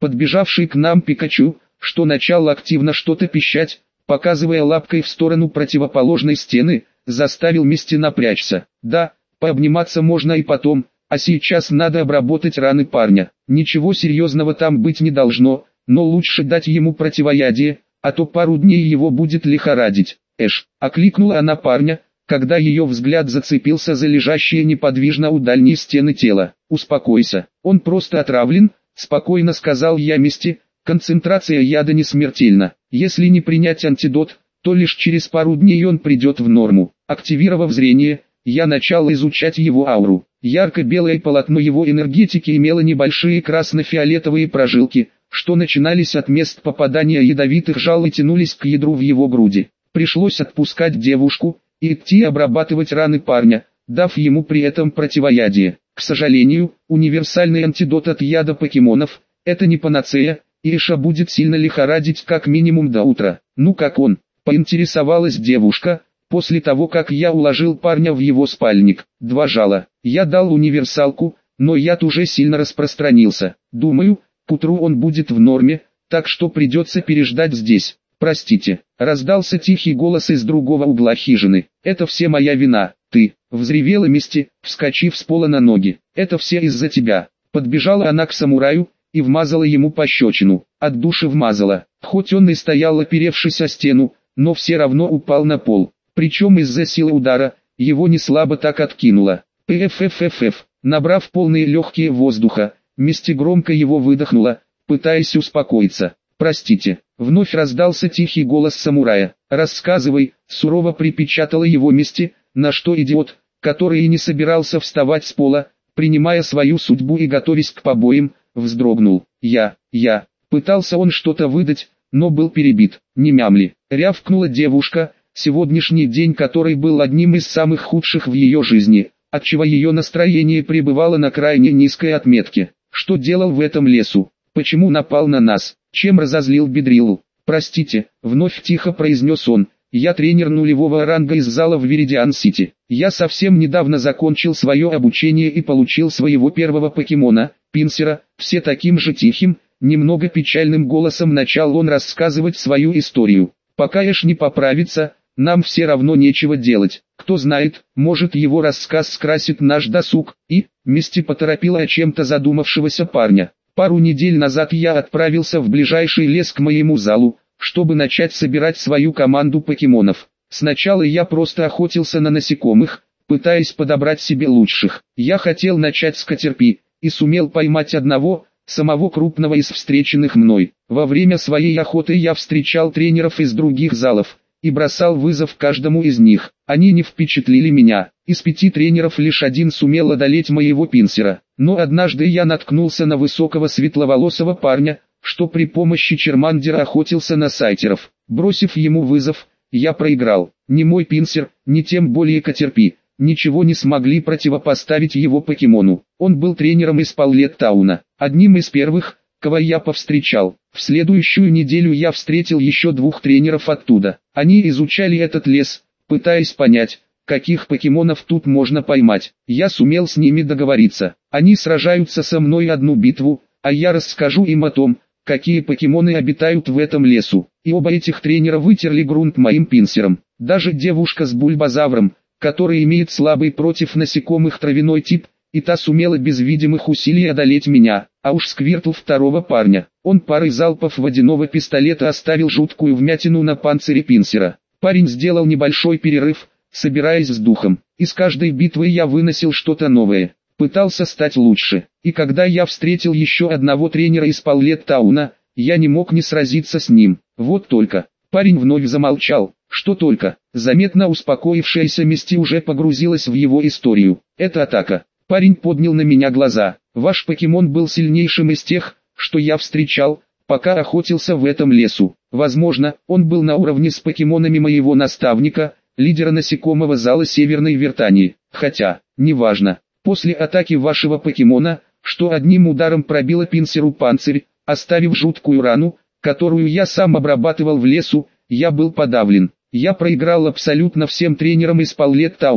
Подбежавший к нам Пикачу, что начал активно что-то пищать, показывая лапкой в сторону противоположной стены, заставил Мисти напрячься. Да, пообниматься можно и потом, а сейчас надо обработать раны парня. Ничего серьезного там быть не должно, но лучше дать ему противоядие, а то пару дней его будет лихорадить. Эш, окликнула она парня, когда ее взгляд зацепился за лежащее неподвижно у дальней стены тело. «Успокойся, он просто отравлен», — спокойно сказал я Мисти. «Концентрация яда не смертельна. Если не принять антидот, то лишь через пару дней он придет в норму». Активировав зрение, я начал изучать его ауру. Ярко-белое полотно его энергетики имело небольшие красно-фиолетовые прожилки, что начинались от мест попадания ядовитых жал и тянулись к ядру в его груди. Пришлось отпускать девушку и идти обрабатывать раны парня, дав ему при этом противоядие. К сожалению, универсальный антидот от яда покемонов – это не панацея, и Эша будет сильно лихорадить как минимум до утра. «Ну как он?» – поинтересовалась девушка, после того как я уложил парня в его спальник. 2 жала. Я дал универсалку, но яд уже сильно распространился. Думаю, к утру он будет в норме, так что придется переждать здесь. «Простите», — раздался тихий голос из другого угла хижины. «Это все моя вина, ты», — взревела Мисти, вскочив с пола на ноги. «Это все из-за тебя». Подбежала она к самураю и вмазала ему пощечину. От души вмазала. Хоть он и стоял оперевшись о стену, но все равно упал на пол. Причем из-за силы удара, его не слабо так откинуло. «Пфффф». Набрав полные легкие воздуха, Мисти громко его выдохнула, пытаясь успокоиться. «Простите», — вновь раздался тихий голос самурая. «Рассказывай», — сурово припечатала его Мисти, на что идиот, который и не собирался вставать с пола, принимая свою судьбу и готовясь к побоям, вздрогнул. Я, пытался он что-то выдать, но был перебит. «Не мямли», — рявкнула девушка, сегодняшний день который был одним из самых худших в ее жизни, отчего ее настроение пребывало на крайне низкой отметке. «Что делал в этом лесу? Почему напал на нас? Чем разозлил Бедрилу?» «Простите», — вновь тихо произнес он, — «я тренер нулевого ранга из зала в Веридиан-Сити. Я совсем недавно закончил свое обучение и получил своего первого покемона, Пинсера». Все таким же тихим, немного печальным голосом начал он рассказывать свою историю. «Пока Эш не поправится, нам все равно нечего делать. Кто знает, может его рассказ скрасит наш досуг». И Мисти поторопила о чем-то задумавшегося парня. «Пару недель назад я отправился в ближайший лес к моему залу, чтобы начать собирать свою команду покемонов. Сначала я просто охотился на насекомых, пытаясь подобрать себе лучших. Я хотел начать с Катерпи, и сумел поймать одного, самого крупного из встреченных мной. Во время своей охоты я встречал тренеров из других залов, и бросал вызов каждому из них. Они не впечатлили меня. Из 5 тренеров лишь один сумел одолеть моего Пинсера. Но однажды я наткнулся на высокого светловолосого парня, что при помощи Чермандера охотился на сайтеров. Бросив ему вызов, я проиграл. Ни мой Пинсер, ни тем более Катерпи ничего не смогли противопоставить его покемону. Он был тренером из Паллеттауна, одним из первых, кого я повстречал. В следующую неделю я встретил еще 2 тренеров оттуда. Они изучали этот лес, пытаясь понять, каких покемонов тут можно поймать. Я сумел с ними договориться. Они сражаются со мной одну битву, а я расскажу им о том, какие покемоны обитают в этом лесу. И оба этих тренера вытерли грунт моим Пинсером. Даже девушка с бульбазавром, который имеет слабый против насекомых травяной тип, и та сумела без видимых усилий одолеть меня. А уж Сквиртл второго парня. Он парой залпов водяного пистолета оставил жуткую вмятину на панцире Пинсера. Парень сделал небольшой перерыв, собираясь с духом. Из каждой битвы я выносил что-то новое. Пытался стать лучше. И когда я встретил еще одного тренера из Паллеттауна, я не мог не сразиться с ним. Вот только. Парень вновь замолчал. Что только. Заметно успокоившаяся Мисти уже погрузилась в его историю. Это атака. Парень поднял на меня глаза. Ваш покемон был сильнейшим из тех, что я встречал, пока охотился в этом лесу. Возможно, он был на уровне с покемонами моего наставника, лидера насекомого зала Северной Вертании. Хотя, неважно. После атаки вашего покемона, что одним ударом пробило Пинсеру панцирь, оставив жуткую рану, которую я сам обрабатывал в лесу, я был подавлен. Я проиграл абсолютно всем тренерам из Паллеттауна,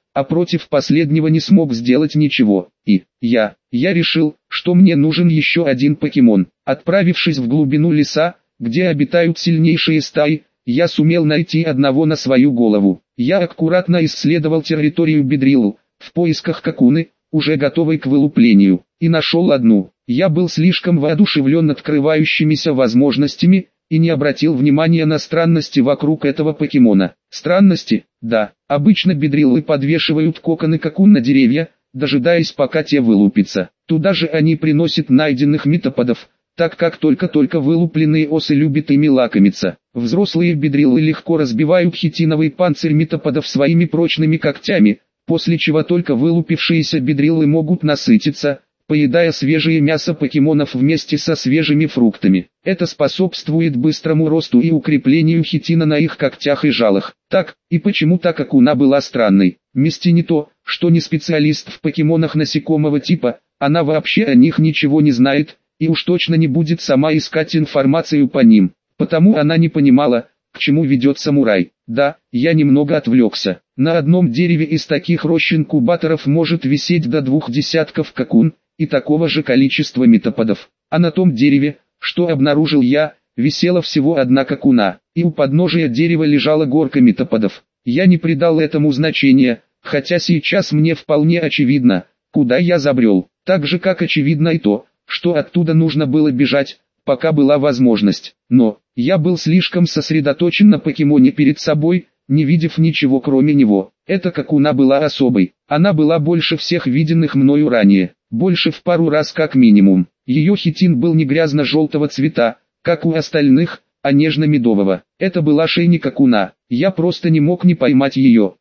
а против последнего не смог сделать ничего. И я решил, что мне нужен еще один покемон. Отправившись в глубину леса, где обитают сильнейшие стаи, я сумел найти одного на свою голову. Я аккуратно исследовал территорию Бедриллу, в поисках Какуны, уже готовой к вылуплению, и нашел одну. Я был слишком воодушевлен открывающимися возможностями, и не обратил внимания на странности вокруг этого покемона. Странности? Да. Обычно бедриллы подвешивают коконы Какун на деревья, дожидаясь пока те вылупятся. Туда же они приносят найденных метаподов, так как только вылупленные осы любят ими лакомиться. Взрослые бедриллы легко разбивают хитиновый панцирь метаподов своими прочными когтями, после чего только вылупившиеся бедриллы могут насытиться, поедая свежее мясо покемонов вместе со свежими фруктами. Это способствует быстрому росту и укреплению хитина на их когтях и жалах. Так, и почему-то Какуна была странной. Мисти не то, что не специалист в покемонах насекомого типа, она вообще о них ничего не знает, и уж точно не будет сама искать информацию по ним. Потому она не понимала, к чему ведет самурай. Да, я немного отвлекся. На одном дереве из таких рощ инкубаторов может висеть до 2 десятков Какун, и такого же количества метаподов. А на том дереве, что обнаружил я, висела всего одна Какуна, и у подножия дерева лежала горка метаподов. Я не придал этому значения, хотя сейчас мне вполне очевидно, куда я забрел. Так же как очевидно и то, что оттуда нужно было бежать, пока была возможность. Но я был слишком сосредоточен на покемоне перед собой, не видев ничего кроме него. Эта Какуна была особой. Она была больше всех виденных мною ранее. Больше в пару раз как минимум. Ее хитин был не грязно-желтого цвета, как у остальных, а нежно-медового. Это была Шейни Какуна. Я просто не мог не поймать ее.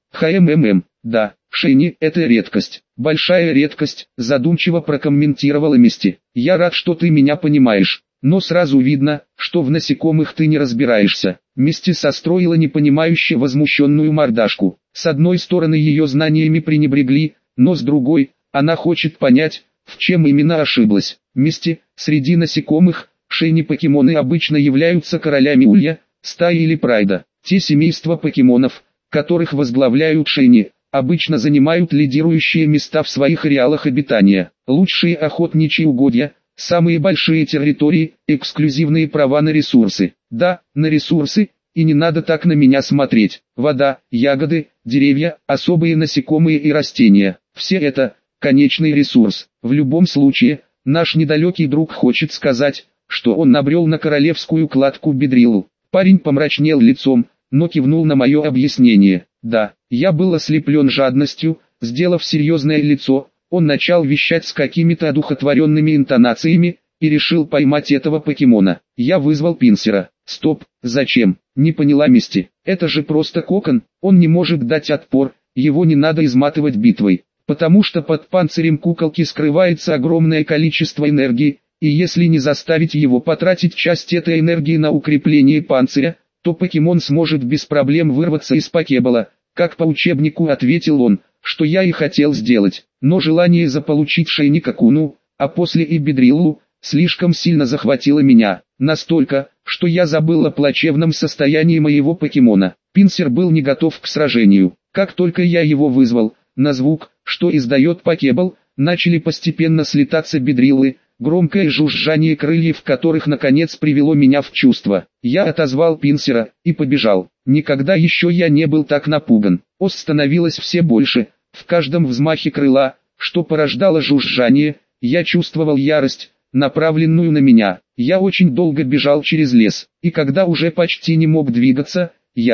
Да, Шейни – это редкость. Большая редкость, задумчиво прокомментировала Мисти. Я рад, что ты меня понимаешь. Но сразу видно, что в насекомых ты не разбираешься. Мисти состроила непонимающе возмущенную мордашку. С одной стороны ее знаниями пренебрегли, но с другой, она хочет понять, в чем именно ошиблась. Мисти, среди насекомых, шейни-покемоны обычно являются королями улья, стаи или прайда. Те семейства покемонов, которых возглавляют шейни, обычно занимают лидирующие места в своих ареалах обитания. Лучшие охотничьи угодья, самые большие территории, эксклюзивные права на ресурсы. Да, на ресурсы, и не надо так на меня смотреть. Вода, ягоды, деревья, особые насекомые и растения. Все это – конечный ресурс. В любом случае, наш недалекий друг хочет сказать, что он набрел на королевскую кладку Бедриллу. Парень помрачнел лицом, но кивнул на мое объяснение. Да, я был ослеплен жадностью, сделав серьезное лицо, он начал вещать с какими-то одухотворенными интонациями, и решил поймать этого покемона. Я вызвал Пинсера. Стоп, зачем? Не поняла Мисти. Это же просто кокон, он не может дать отпор, его не надо изматывать битвой. Потому что под панцирем куколки скрывается огромное количество энергии, и если не заставить его потратить часть этой энергии на укрепление панциря, то покемон сможет без проблем вырваться из покебола. Как по учебнику ответил он, что я и хотел сделать, но желание заполучить Шейни Какуну, а после и Бедриллу, слишком сильно захватило меня, настолько, что я забыл о плачевном состоянии моего покемона. Пинсер был не готов к сражению. Как только я его вызвал, на звук, что издает покебл, начали постепенно слетаться бедриллы, громкое жужжание крыльев которых наконец привело меня в чувство. Я отозвал Пинсера и побежал. Никогда еще я не был так напуган. Ос становилось все больше. В каждом взмахе крыла, что порождало жужжание, я чувствовал ярость, направленную на меня. Я очень долго бежал через лес, и когда уже почти не мог двигаться,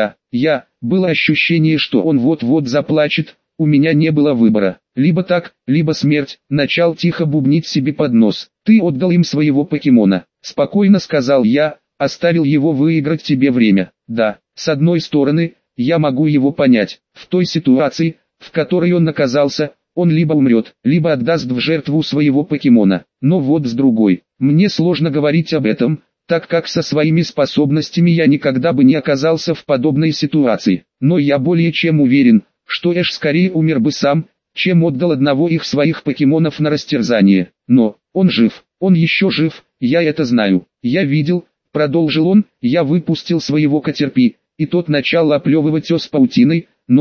было ощущение, что он вот-вот заплачет. У меня не было выбора. Либо так, либо смерть. Начал тихо бубнить себе под нос. Ты отдал им своего покемона. Спокойно сказал я, оставил его выиграть тебе время. Да, с одной стороны, я могу его понять. В той ситуации, в которой он оказался, он либо умрет, либо отдаст в жертву своего покемона. Но вот с другой, мне сложно говорить об этом, так как со своими способностями я никогда бы не оказался в подобной ситуации. Но я более чем уверен, что Эш скорее умер бы сам, чем отдал одного их своих покемонов на растерзание. Но, он жив, он еще жив, я это знаю. Я видел, продолжил он, я выпустил своего Катерпи, и тот начал оплевывать ос паутиной, но,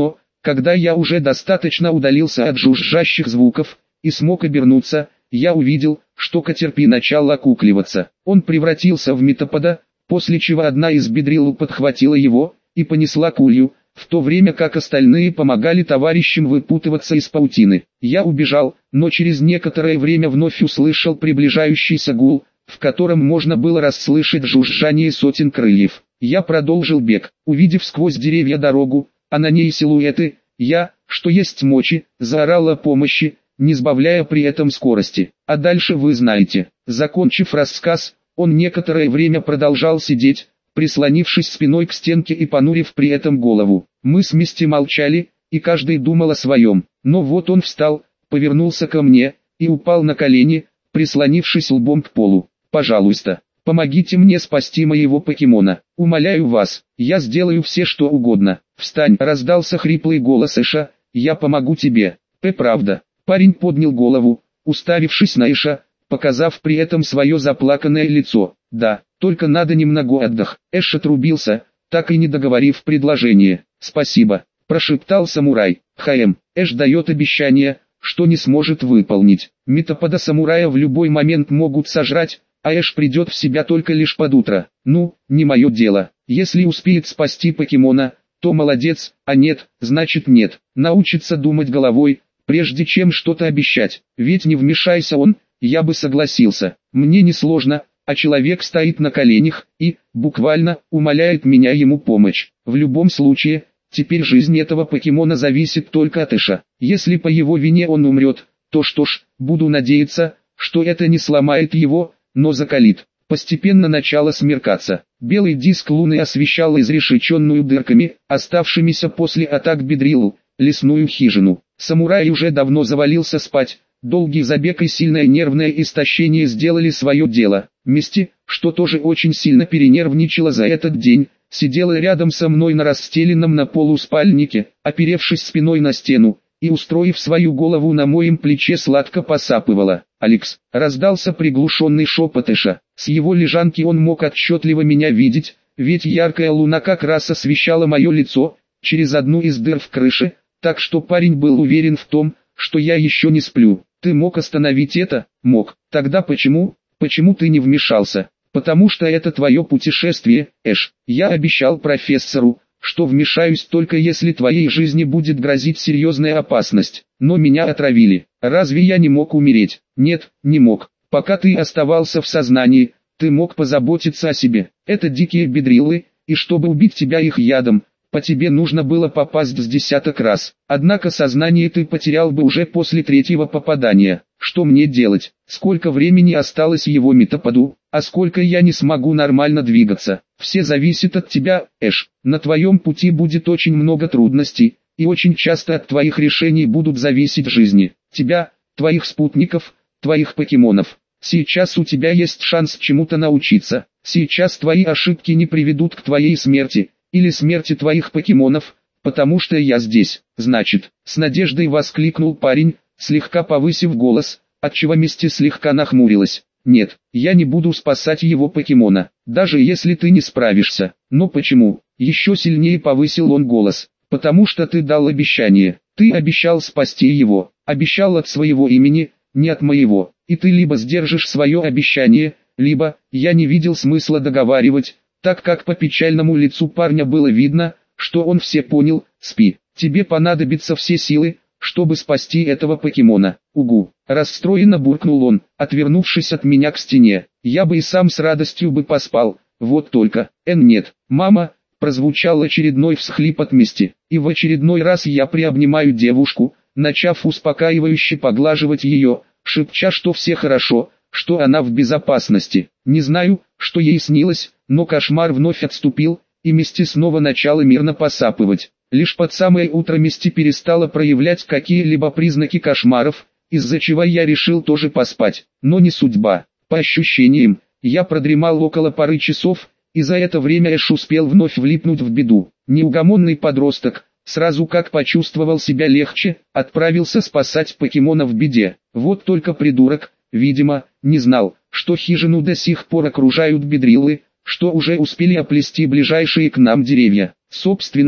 Когда я уже достаточно удалился от жужжащих звуков и смог обернуться, я увидел, что Катерпи начал окукливаться. Он превратился в метапода, после чего одна из бедрил подхватила его и понесла к улью, в то время как остальные помогали товарищам выпутываться из паутины. Я убежал, но через некоторое время вновь услышал приближающийся гул, в котором можно было расслышать жужжание сотен крыльев. Я продолжил бег, увидев сквозь деревья дорогу, а на ней силуэты, я, что есть мочи, заорал о помощи, не сбавляя при этом скорости. А дальше вы знаете. Закончив рассказ, он некоторое время продолжал сидеть, прислонившись спиной к стенке и понурив при этом голову. Мы с Мисти молчали, и каждый думал о своем. Но вот он встал, повернулся ко мне и упал на колени, прислонившись лбом к полу. «Пожалуйста, помогите мне спасти моего покемона. Умоляю вас, я сделаю все что угодно. Встань!» — раздался хриплый голос Эша. «Я помогу тебе». Правда». Парень поднял голову, уставившись на Эша, показав при этом свое заплаканное лицо. «Да, только надо немного отдых». Эш отрубился, так и не договорив предложение. «Спасибо», — прошептал самурай. Эш дает обещание, что не сможет выполнить. Метапода самурая в любой момент могут сожрать, а Эш придет в себя только лишь под утро. Ну, не мое дело. Если успеет спасти покемона, то молодец, а нет, значит нет. Научится думать головой, прежде чем что-то обещать. Ведь не вмешайся он, я бы согласился. Мне несложно, а человек стоит на коленях и, буквально, умоляет меня ему помочь. В любом случае, теперь жизнь этого покемона зависит только от Эша. Если по его вине он умрет, то что ж, буду надеяться, что это не сломает его, но закалит. Постепенно начало смеркаться. Белый диск луны освещал изрешеченную дырками, оставшимися после атак бедрилу, лесную хижину. Самурай уже давно завалился спать. Долгий забег и сильное нервное истощение сделали свое дело. Мисти, что тоже очень сильно перенервничала за этот день, сидела рядом со мной на расстеленном на полу спальнике, оперевшись спиной на стену, и, устроив свою голову на моем плече, сладко посапывала. «Алекс!» — раздался приглушенный шепот Эша. С его лежанки он мог отчетливо меня видеть, ведь яркая луна как раз освещала мое лицо, через одну из дыр в крыше, так что парень был уверен в том, что я еще не сплю. «Ты мог остановить это?» «Мог. Тогда почему? Почему ты не вмешался?» «Потому что это твое путешествие, Эш. Я обещал профессору, что вмешаюсь только если твоей жизни будет грозить серьезная опасность. Но меня отравили. Разве я не мог умереть?» «Нет, не мог. Пока ты оставался в сознании, ты мог позаботиться о себе. Это дикие бедрилы, и чтобы убить тебя их ядом, по тебе нужно было попасть с десяток раз. Однако сознание ты потерял бы уже после третьего попадания. Что мне делать? Сколько времени осталось его метаподу, а сколько я не смогу нормально двигаться? Все зависит от тебя, Эш. На твоем пути будет очень много трудностей, и очень часто от твоих решений будут зависеть жизни. Тебя, твоих спутников, твоих покемонов. Сейчас у тебя есть шанс чему-то научиться. Сейчас твои ошибки не приведут к твоей смерти, или смерти твоих покемонов, потому что я здесь. Значит, с надеждой воскликнул парень, слегка повысив голос, отчего Мисти слегка нахмурилась. «Нет, я не буду спасать его покемона, даже если ты не справишься». «Но почему?» Еще сильнее повысил он голос. «Потому что ты дал обещание. Ты обещал спасти его. Обещал от своего имени, не от моего. И ты либо сдержишь свое обещание, либо, я не видел смысла договаривать, так как по печальному лицу парня было видно, что он все понял. Спи. Тебе понадобятся все силы, чтобы спасти этого покемона». «Угу», расстроенно буркнул он, отвернувшись от меня к стене. «Я бы и сам с радостью бы поспал, вот только, нет, мама», прозвучал очередной всхлип от Мисти. И в очередной раз я приобнимаю девушку, начав успокаивающе поглаживать ее, шепча, что все хорошо, что она в безопасности. Не знаю, что ей снилось, но кошмар вновь отступил, и Мисти снова начала мирно посапывать. Лишь под самое утро Мисти перестала проявлять какие-либо признаки кошмаров, из-за чего я решил тоже поспать. Но не судьба. По ощущениям, я продремал около пары часов, и за это время Эш успел вновь влипнуть в беду. Неугомонный подросток, сразу как почувствовал себя легче, отправился спасать покемона в беде. Вот только придурок, видимо, не знал, что хижину до сих пор окружают бедрилы, что уже успели оплести ближайшие к нам деревья. Собственно,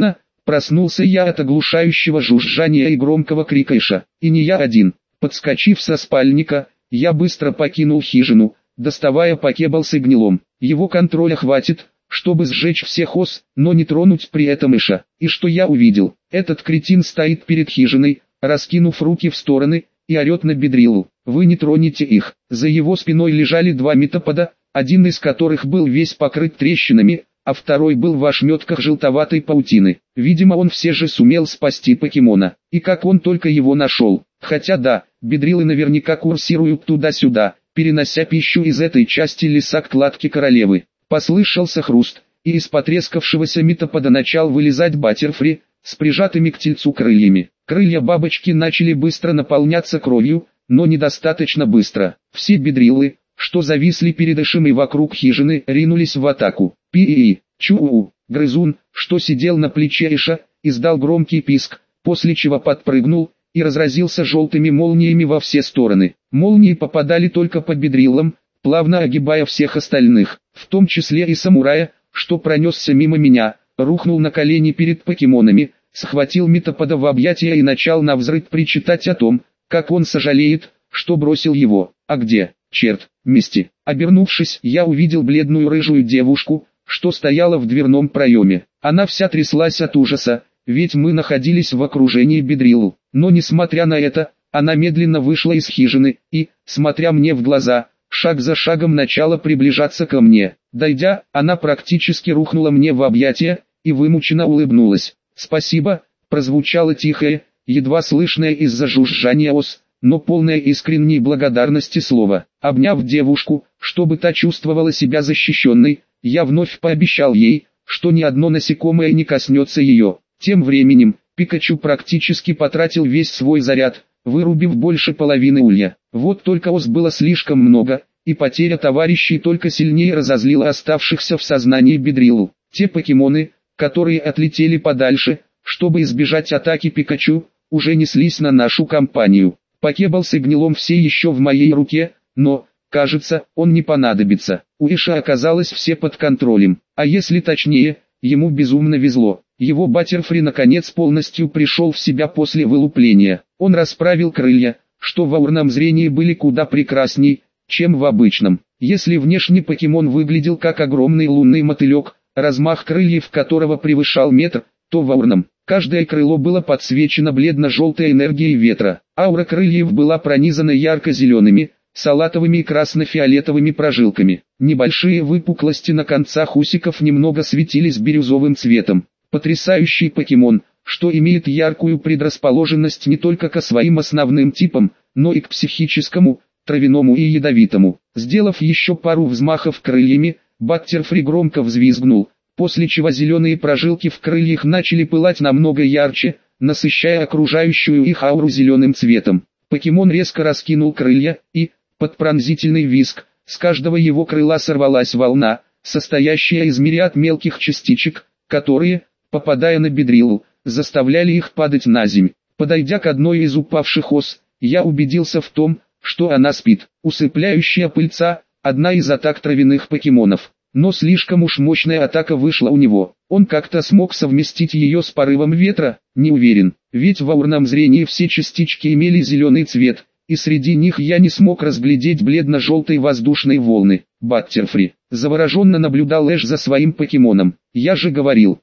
Проснулся я от оглушающего жужжания и громкого крика Эша. И не я один. Подскочив со спальника, я быстро покинул хижину, доставая покебал с гнилом. Его контроля хватит, чтобы сжечь всех ос, но не тронуть при этом Эша. И что я увидел? Этот кретин стоит перед хижиной, раскинув руки в стороны, и орет на Бедрилу. Вы не тронете их. За его спиной лежали два метапода, один из которых был весь покрыт трещинами, а второй был в ошметках желтоватой паутины. Видимо, он все же сумел спасти покемона. И как он только его нашел. Хотя да, Бедрилы наверняка курсируют туда-сюда, перенося пищу из этой части леса к кладке королевы. Послышался хруст, и из потрескавшегося метапода начал вылезать Баттерфри, с прижатыми к тельцу крыльями. Крылья бабочки начали быстро наполняться кровью, но недостаточно быстро. Все Бедрилы, что зависли перед Эшем и вокруг хижины, ринулись в атаку. Пи-и-и, Чу-у, грызун, что сидел на плече Эша, издал громкий писк, после чего подпрыгнул и разразился желтыми молниями во все стороны. Молнии попадали только по Бедрилам, плавно огибая всех остальных, в том числе и самурая, что пронесся мимо меня, рухнул на колени перед покемонами, схватил метапода в объятия и начал навзрыд причитать о том, как он сожалеет, что бросил его. А где, черт, мести? Обернувшись, я увидел бледную рыжую девушку, что стояла в дверном проеме. Она вся тряслась от ужаса, ведь мы находились в окружении Бедрилу. Но несмотря на это, она медленно вышла из хижины и, смотря мне в глаза, шаг за шагом начала приближаться ко мне. Дойдя, она практически рухнула мне в объятия и вымученно улыбнулась. «Спасибо», прозвучало тихое, едва слышное из-за жужжания ос, но полное искренней благодарности слово. Обняв девушку, чтобы та чувствовала себя защищенной, я вновь пообещал ей, что ни одно насекомое не коснется ее. Тем временем, Пикачу практически потратил весь свой заряд, вырубив больше половины улья. Вот только ос было слишком много, и потеря товарищей только сильнее разозлила оставшихся в сознании Бедрилу. Те покемоны, которые отлетели подальше, чтобы избежать атаки Пикачу, уже неслись на нашу компанию. Покебал с гнилом все еще в моей руке, но, кажется, он не понадобится. У Эша оказалось все под контролем, а если точнее, ему безумно везло. Его Баттерфри наконец полностью пришел в себя после вылупления. Он расправил крылья, что в аурном зрении были куда прекрасней, чем в обычном. Если внешне покемон выглядел как огромный лунный мотылек, размах крыльев которого превышал метр, то в аурном каждое крыло было подсвечено бледно-желтой энергией ветра. Аура крыльев была пронизана ярко-зелеными, салатовыми и красно-фиолетовыми прожилками. Небольшие выпуклости на концах усиков немного светились бирюзовым цветом. Потрясающий покемон, что имеет яркую предрасположенность не только к своим основным типам, но и к психическому, травяному и ядовитому. Сделав еще пару взмахов крыльями, Баттерфри громко взвизгнул, после чего зеленые прожилки в крыльях начали пылать намного ярче, насыщая окружающую их ауру зеленым цветом. Покемон резко раскинул крылья, и, под пронзительный визг, с каждого его крыла сорвалась волна, состоящая из мириад мелких частичек, которые, попадая на Бедрилу, заставляли их падать на землю. Подойдя к одной из упавших ос, я убедился в том, что она спит. Усыпляющая пыльца – одна из атак травяных покемонов. Но слишком уж мощная атака вышла у него. Он как-то смог совместить ее с порывом ветра, не уверен. Ведь в аурном зрении все частички имели зеленый цвет, и среди них я не смог разглядеть бледно-желтой воздушной волны. Баттерфри. Завороженно наблюдал Эш за своим покемоном. Я же говорил,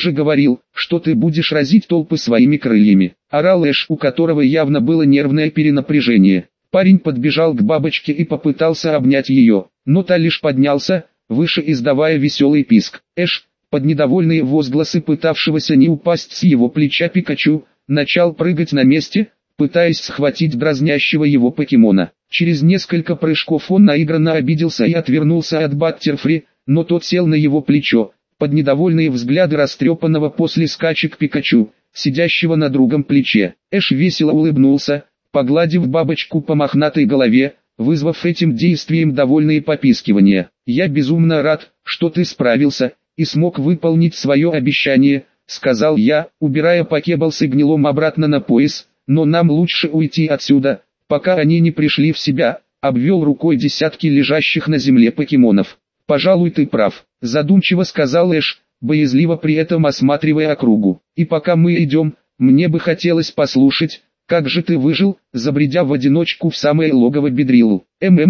что ты будешь разить толпы своими крыльями. Орал Эш, у которого явно было нервное перенапряжение. Парень подбежал к бабочке и попытался обнять ее, но та лишь поднялся, выше издавая веселый писк. Эш, под недовольные возгласы пытавшегося не упасть с его плеча Пикачу, начал прыгать на месте, пытаясь схватить дразнящего его покемона. Через несколько прыжков он наигранно обиделся и отвернулся от Баттерфри, но тот сел на его плечо, под недовольные взгляды растрепанного после скачек Пикачу, сидящего на другом плече. Эш весело улыбнулся, погладив бабочку по мохнатой голове, вызвав этим действием довольные попискивания. «Я безумно рад, что ты справился и смог выполнить свое обещание», — сказал я, убирая покебал с гнилом обратно на пояс, «но нам лучше уйти отсюда, пока они не пришли в себя», — обвел рукой десятки лежащих на земле покемонов. «Пожалуй, ты прав», — задумчиво сказал Эш, боязливо при этом осматривая округу. И пока мы идем, мне бы хотелось послушать, как же ты выжил, забредя в одиночку в самое логово Бедрилу.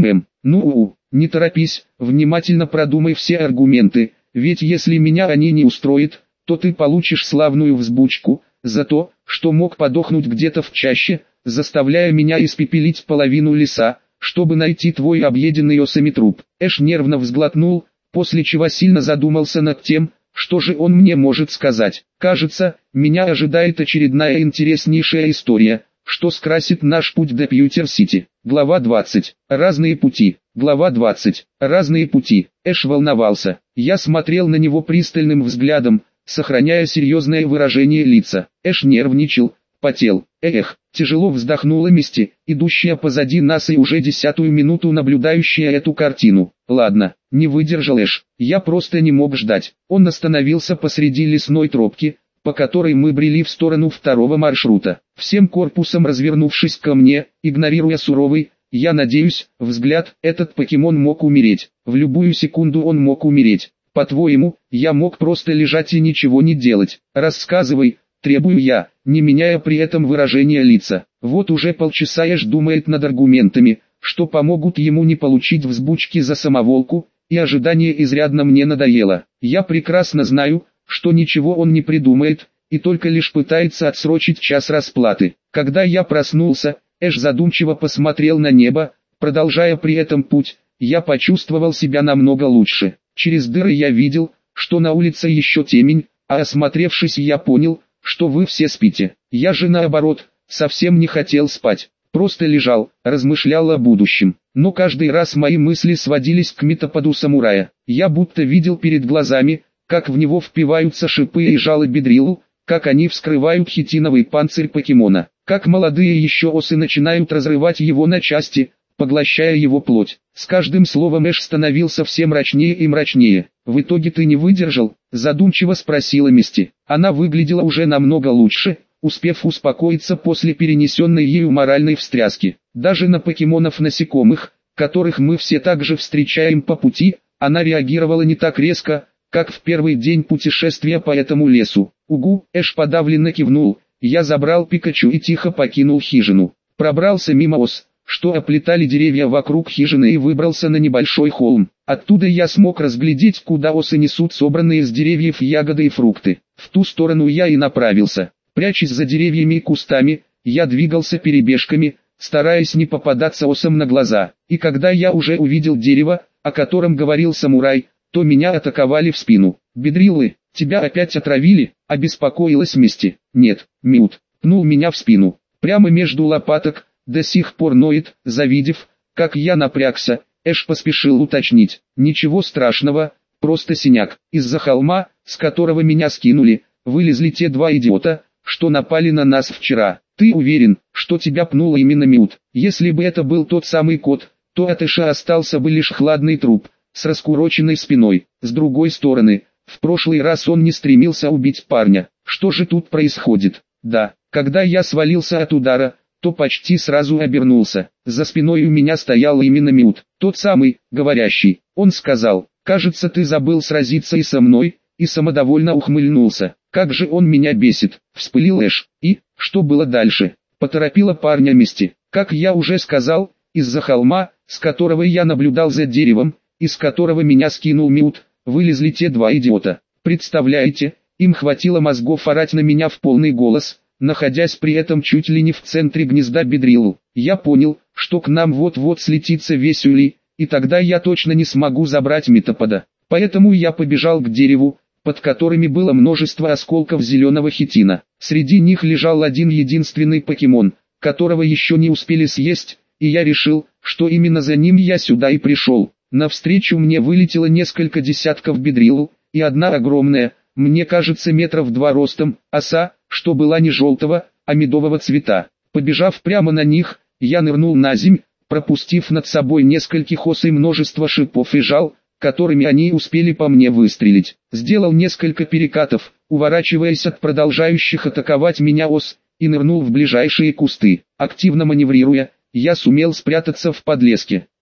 Не торопись, внимательно продумай все аргументы, ведь если меня они не устроят, то ты получишь славную взбучку, за то, что мог подохнуть где-то в чаще, заставляя меня испепелить половину леса, чтобы найти твой объеденный осами труп. Эш нервно взглотнул, после чего сильно задумался над тем, что же он мне может сказать. Кажется, меня ожидает очередная интереснейшая история, что скрасит наш путь до Пьютер-Сити. Глава 20. Разные пути. Глава 20. Разные пути. Эш волновался. Я смотрел на него пристальным взглядом, сохраняя серьезное выражение лица. Эш нервничал, потел. Тяжело вздохнула Мисти, идущая позади нас и уже 10-ю минуту наблюдающая эту картину. Ладно, не выдержал Эш. Я просто не мог ждать. Он остановился посреди лесной тропки, по которой мы брели в сторону второго маршрута. Всем корпусом развернувшись ко мне, игнорируя суровый, я надеюсь, взгляд, этот покемон мог умереть. В любую секунду он мог умереть. По-твоему, я мог просто лежать и ничего не делать? Рассказывай, требую я, не меняя при этом выражения лица. Вот уже полчаса Эш думает над аргументами, что помогут ему не получить взбучки за самоволку, и ожидание изрядно мне надоело. Я прекрасно знаю, что ничего он не придумает, и только лишь пытается отсрочить час расплаты. Когда я проснулся, Эш задумчиво посмотрел на небо, продолжая при этом путь, я почувствовал себя намного лучше. Через дыры я видел, что на улице еще темень, а осмотревшись я понял, что вы все спите. Я же наоборот, совсем не хотел спать, просто лежал, размышлял о будущем. Но каждый раз мои мысли сводились к метаподу самурая. Я будто видел перед глазами, как в него впиваются шипы и жало Бедрилу, как они вскрывают хитиновый панцирь покемона, как молодые еще осы начинают разрывать его на части, поглощая его плоть. С каждым словом Эш становился все мрачнее и мрачнее. «В итоге ты не выдержал?» – задумчиво спросила Мисти. Она выглядела уже намного лучше, успев успокоиться после перенесенной ею моральной встряски. Даже на покемонов-насекомых, которых мы все также встречаем по пути, она реагировала не так резко, как в первый день путешествия по этому лесу. «Угу», Эш подавленно кивнул. Я забрал Пикачу и тихо покинул хижину. Пробрался мимо ос, что оплетали деревья вокруг хижины, и выбрался на небольшой холм. Оттуда я смог разглядеть, куда осы несут собранные с деревьев ягоды и фрукты. В ту сторону я и направился. Прячась за деревьями и кустами, я двигался перебежками, стараясь не попадаться осам на глаза. И когда я уже увидел дерево, о котором говорил самурай, то меня атаковали в спину. «Бедрилы, тебя опять отравили?» – обеспокоилась Мисти. «Нет, Мют», – пнул меня в спину. Прямо между лопаток, до сих пор ноет. Завидев, как я напрягся, Эш поспешил уточнить. «Ничего страшного, просто синяк. Из-за холма, с которого меня скинули, вылезли те два идиота, что напали на нас вчера. Ты уверен, что тебя пнула именно Мют? Если бы это был тот самый кот, то от Эша остался бы лишь хладный труп, с раскуроченной спиной. С другой стороны, в прошлый раз он не стремился убить парня. Что же тут происходит? Да, когда я свалился от удара, то почти сразу обернулся. За спиной у меня стоял именно Мют, тот самый, говорящий. Он сказал: «Кажется, ты забыл сразиться и со мной», и самодовольно ухмыльнулся. «Как же он меня бесит», — вспылил Эш. И, что было дальше? Поторопила парня Мисти. Как я уже сказал, из-за холма, с которого я наблюдал за деревом, из которого меня скинул Мют, вылезли те два идиота. Представляете, им хватило мозгов орать на меня в полный голос, находясь при этом чуть ли не в центре гнезда Бедрилу. Я понял, что к нам вот-вот слетится весь улей, и тогда я точно не смогу забрать метапода. Поэтому я побежал к дереву, под которыми было множество осколков зеленого хитина. Среди них лежал один единственный покемон, которого еще не успели съесть, и я решил, что именно за ним я сюда и пришел. Навстречу мне вылетело несколько десятков Бедрилу, и одна огромная, мне кажется 2 метра ростом, оса, что была не желтого, а медового цвета. Побежав прямо на них, я нырнул на земь, пропустив над собой нескольких ос и множество шипов и жал, которыми они успели по мне выстрелить. Сделал несколько перекатов, уворачиваясь от продолжающих атаковать меня ос, и нырнул в ближайшие кусты. Активно маневрируя, я сумел спрятаться в подлеске.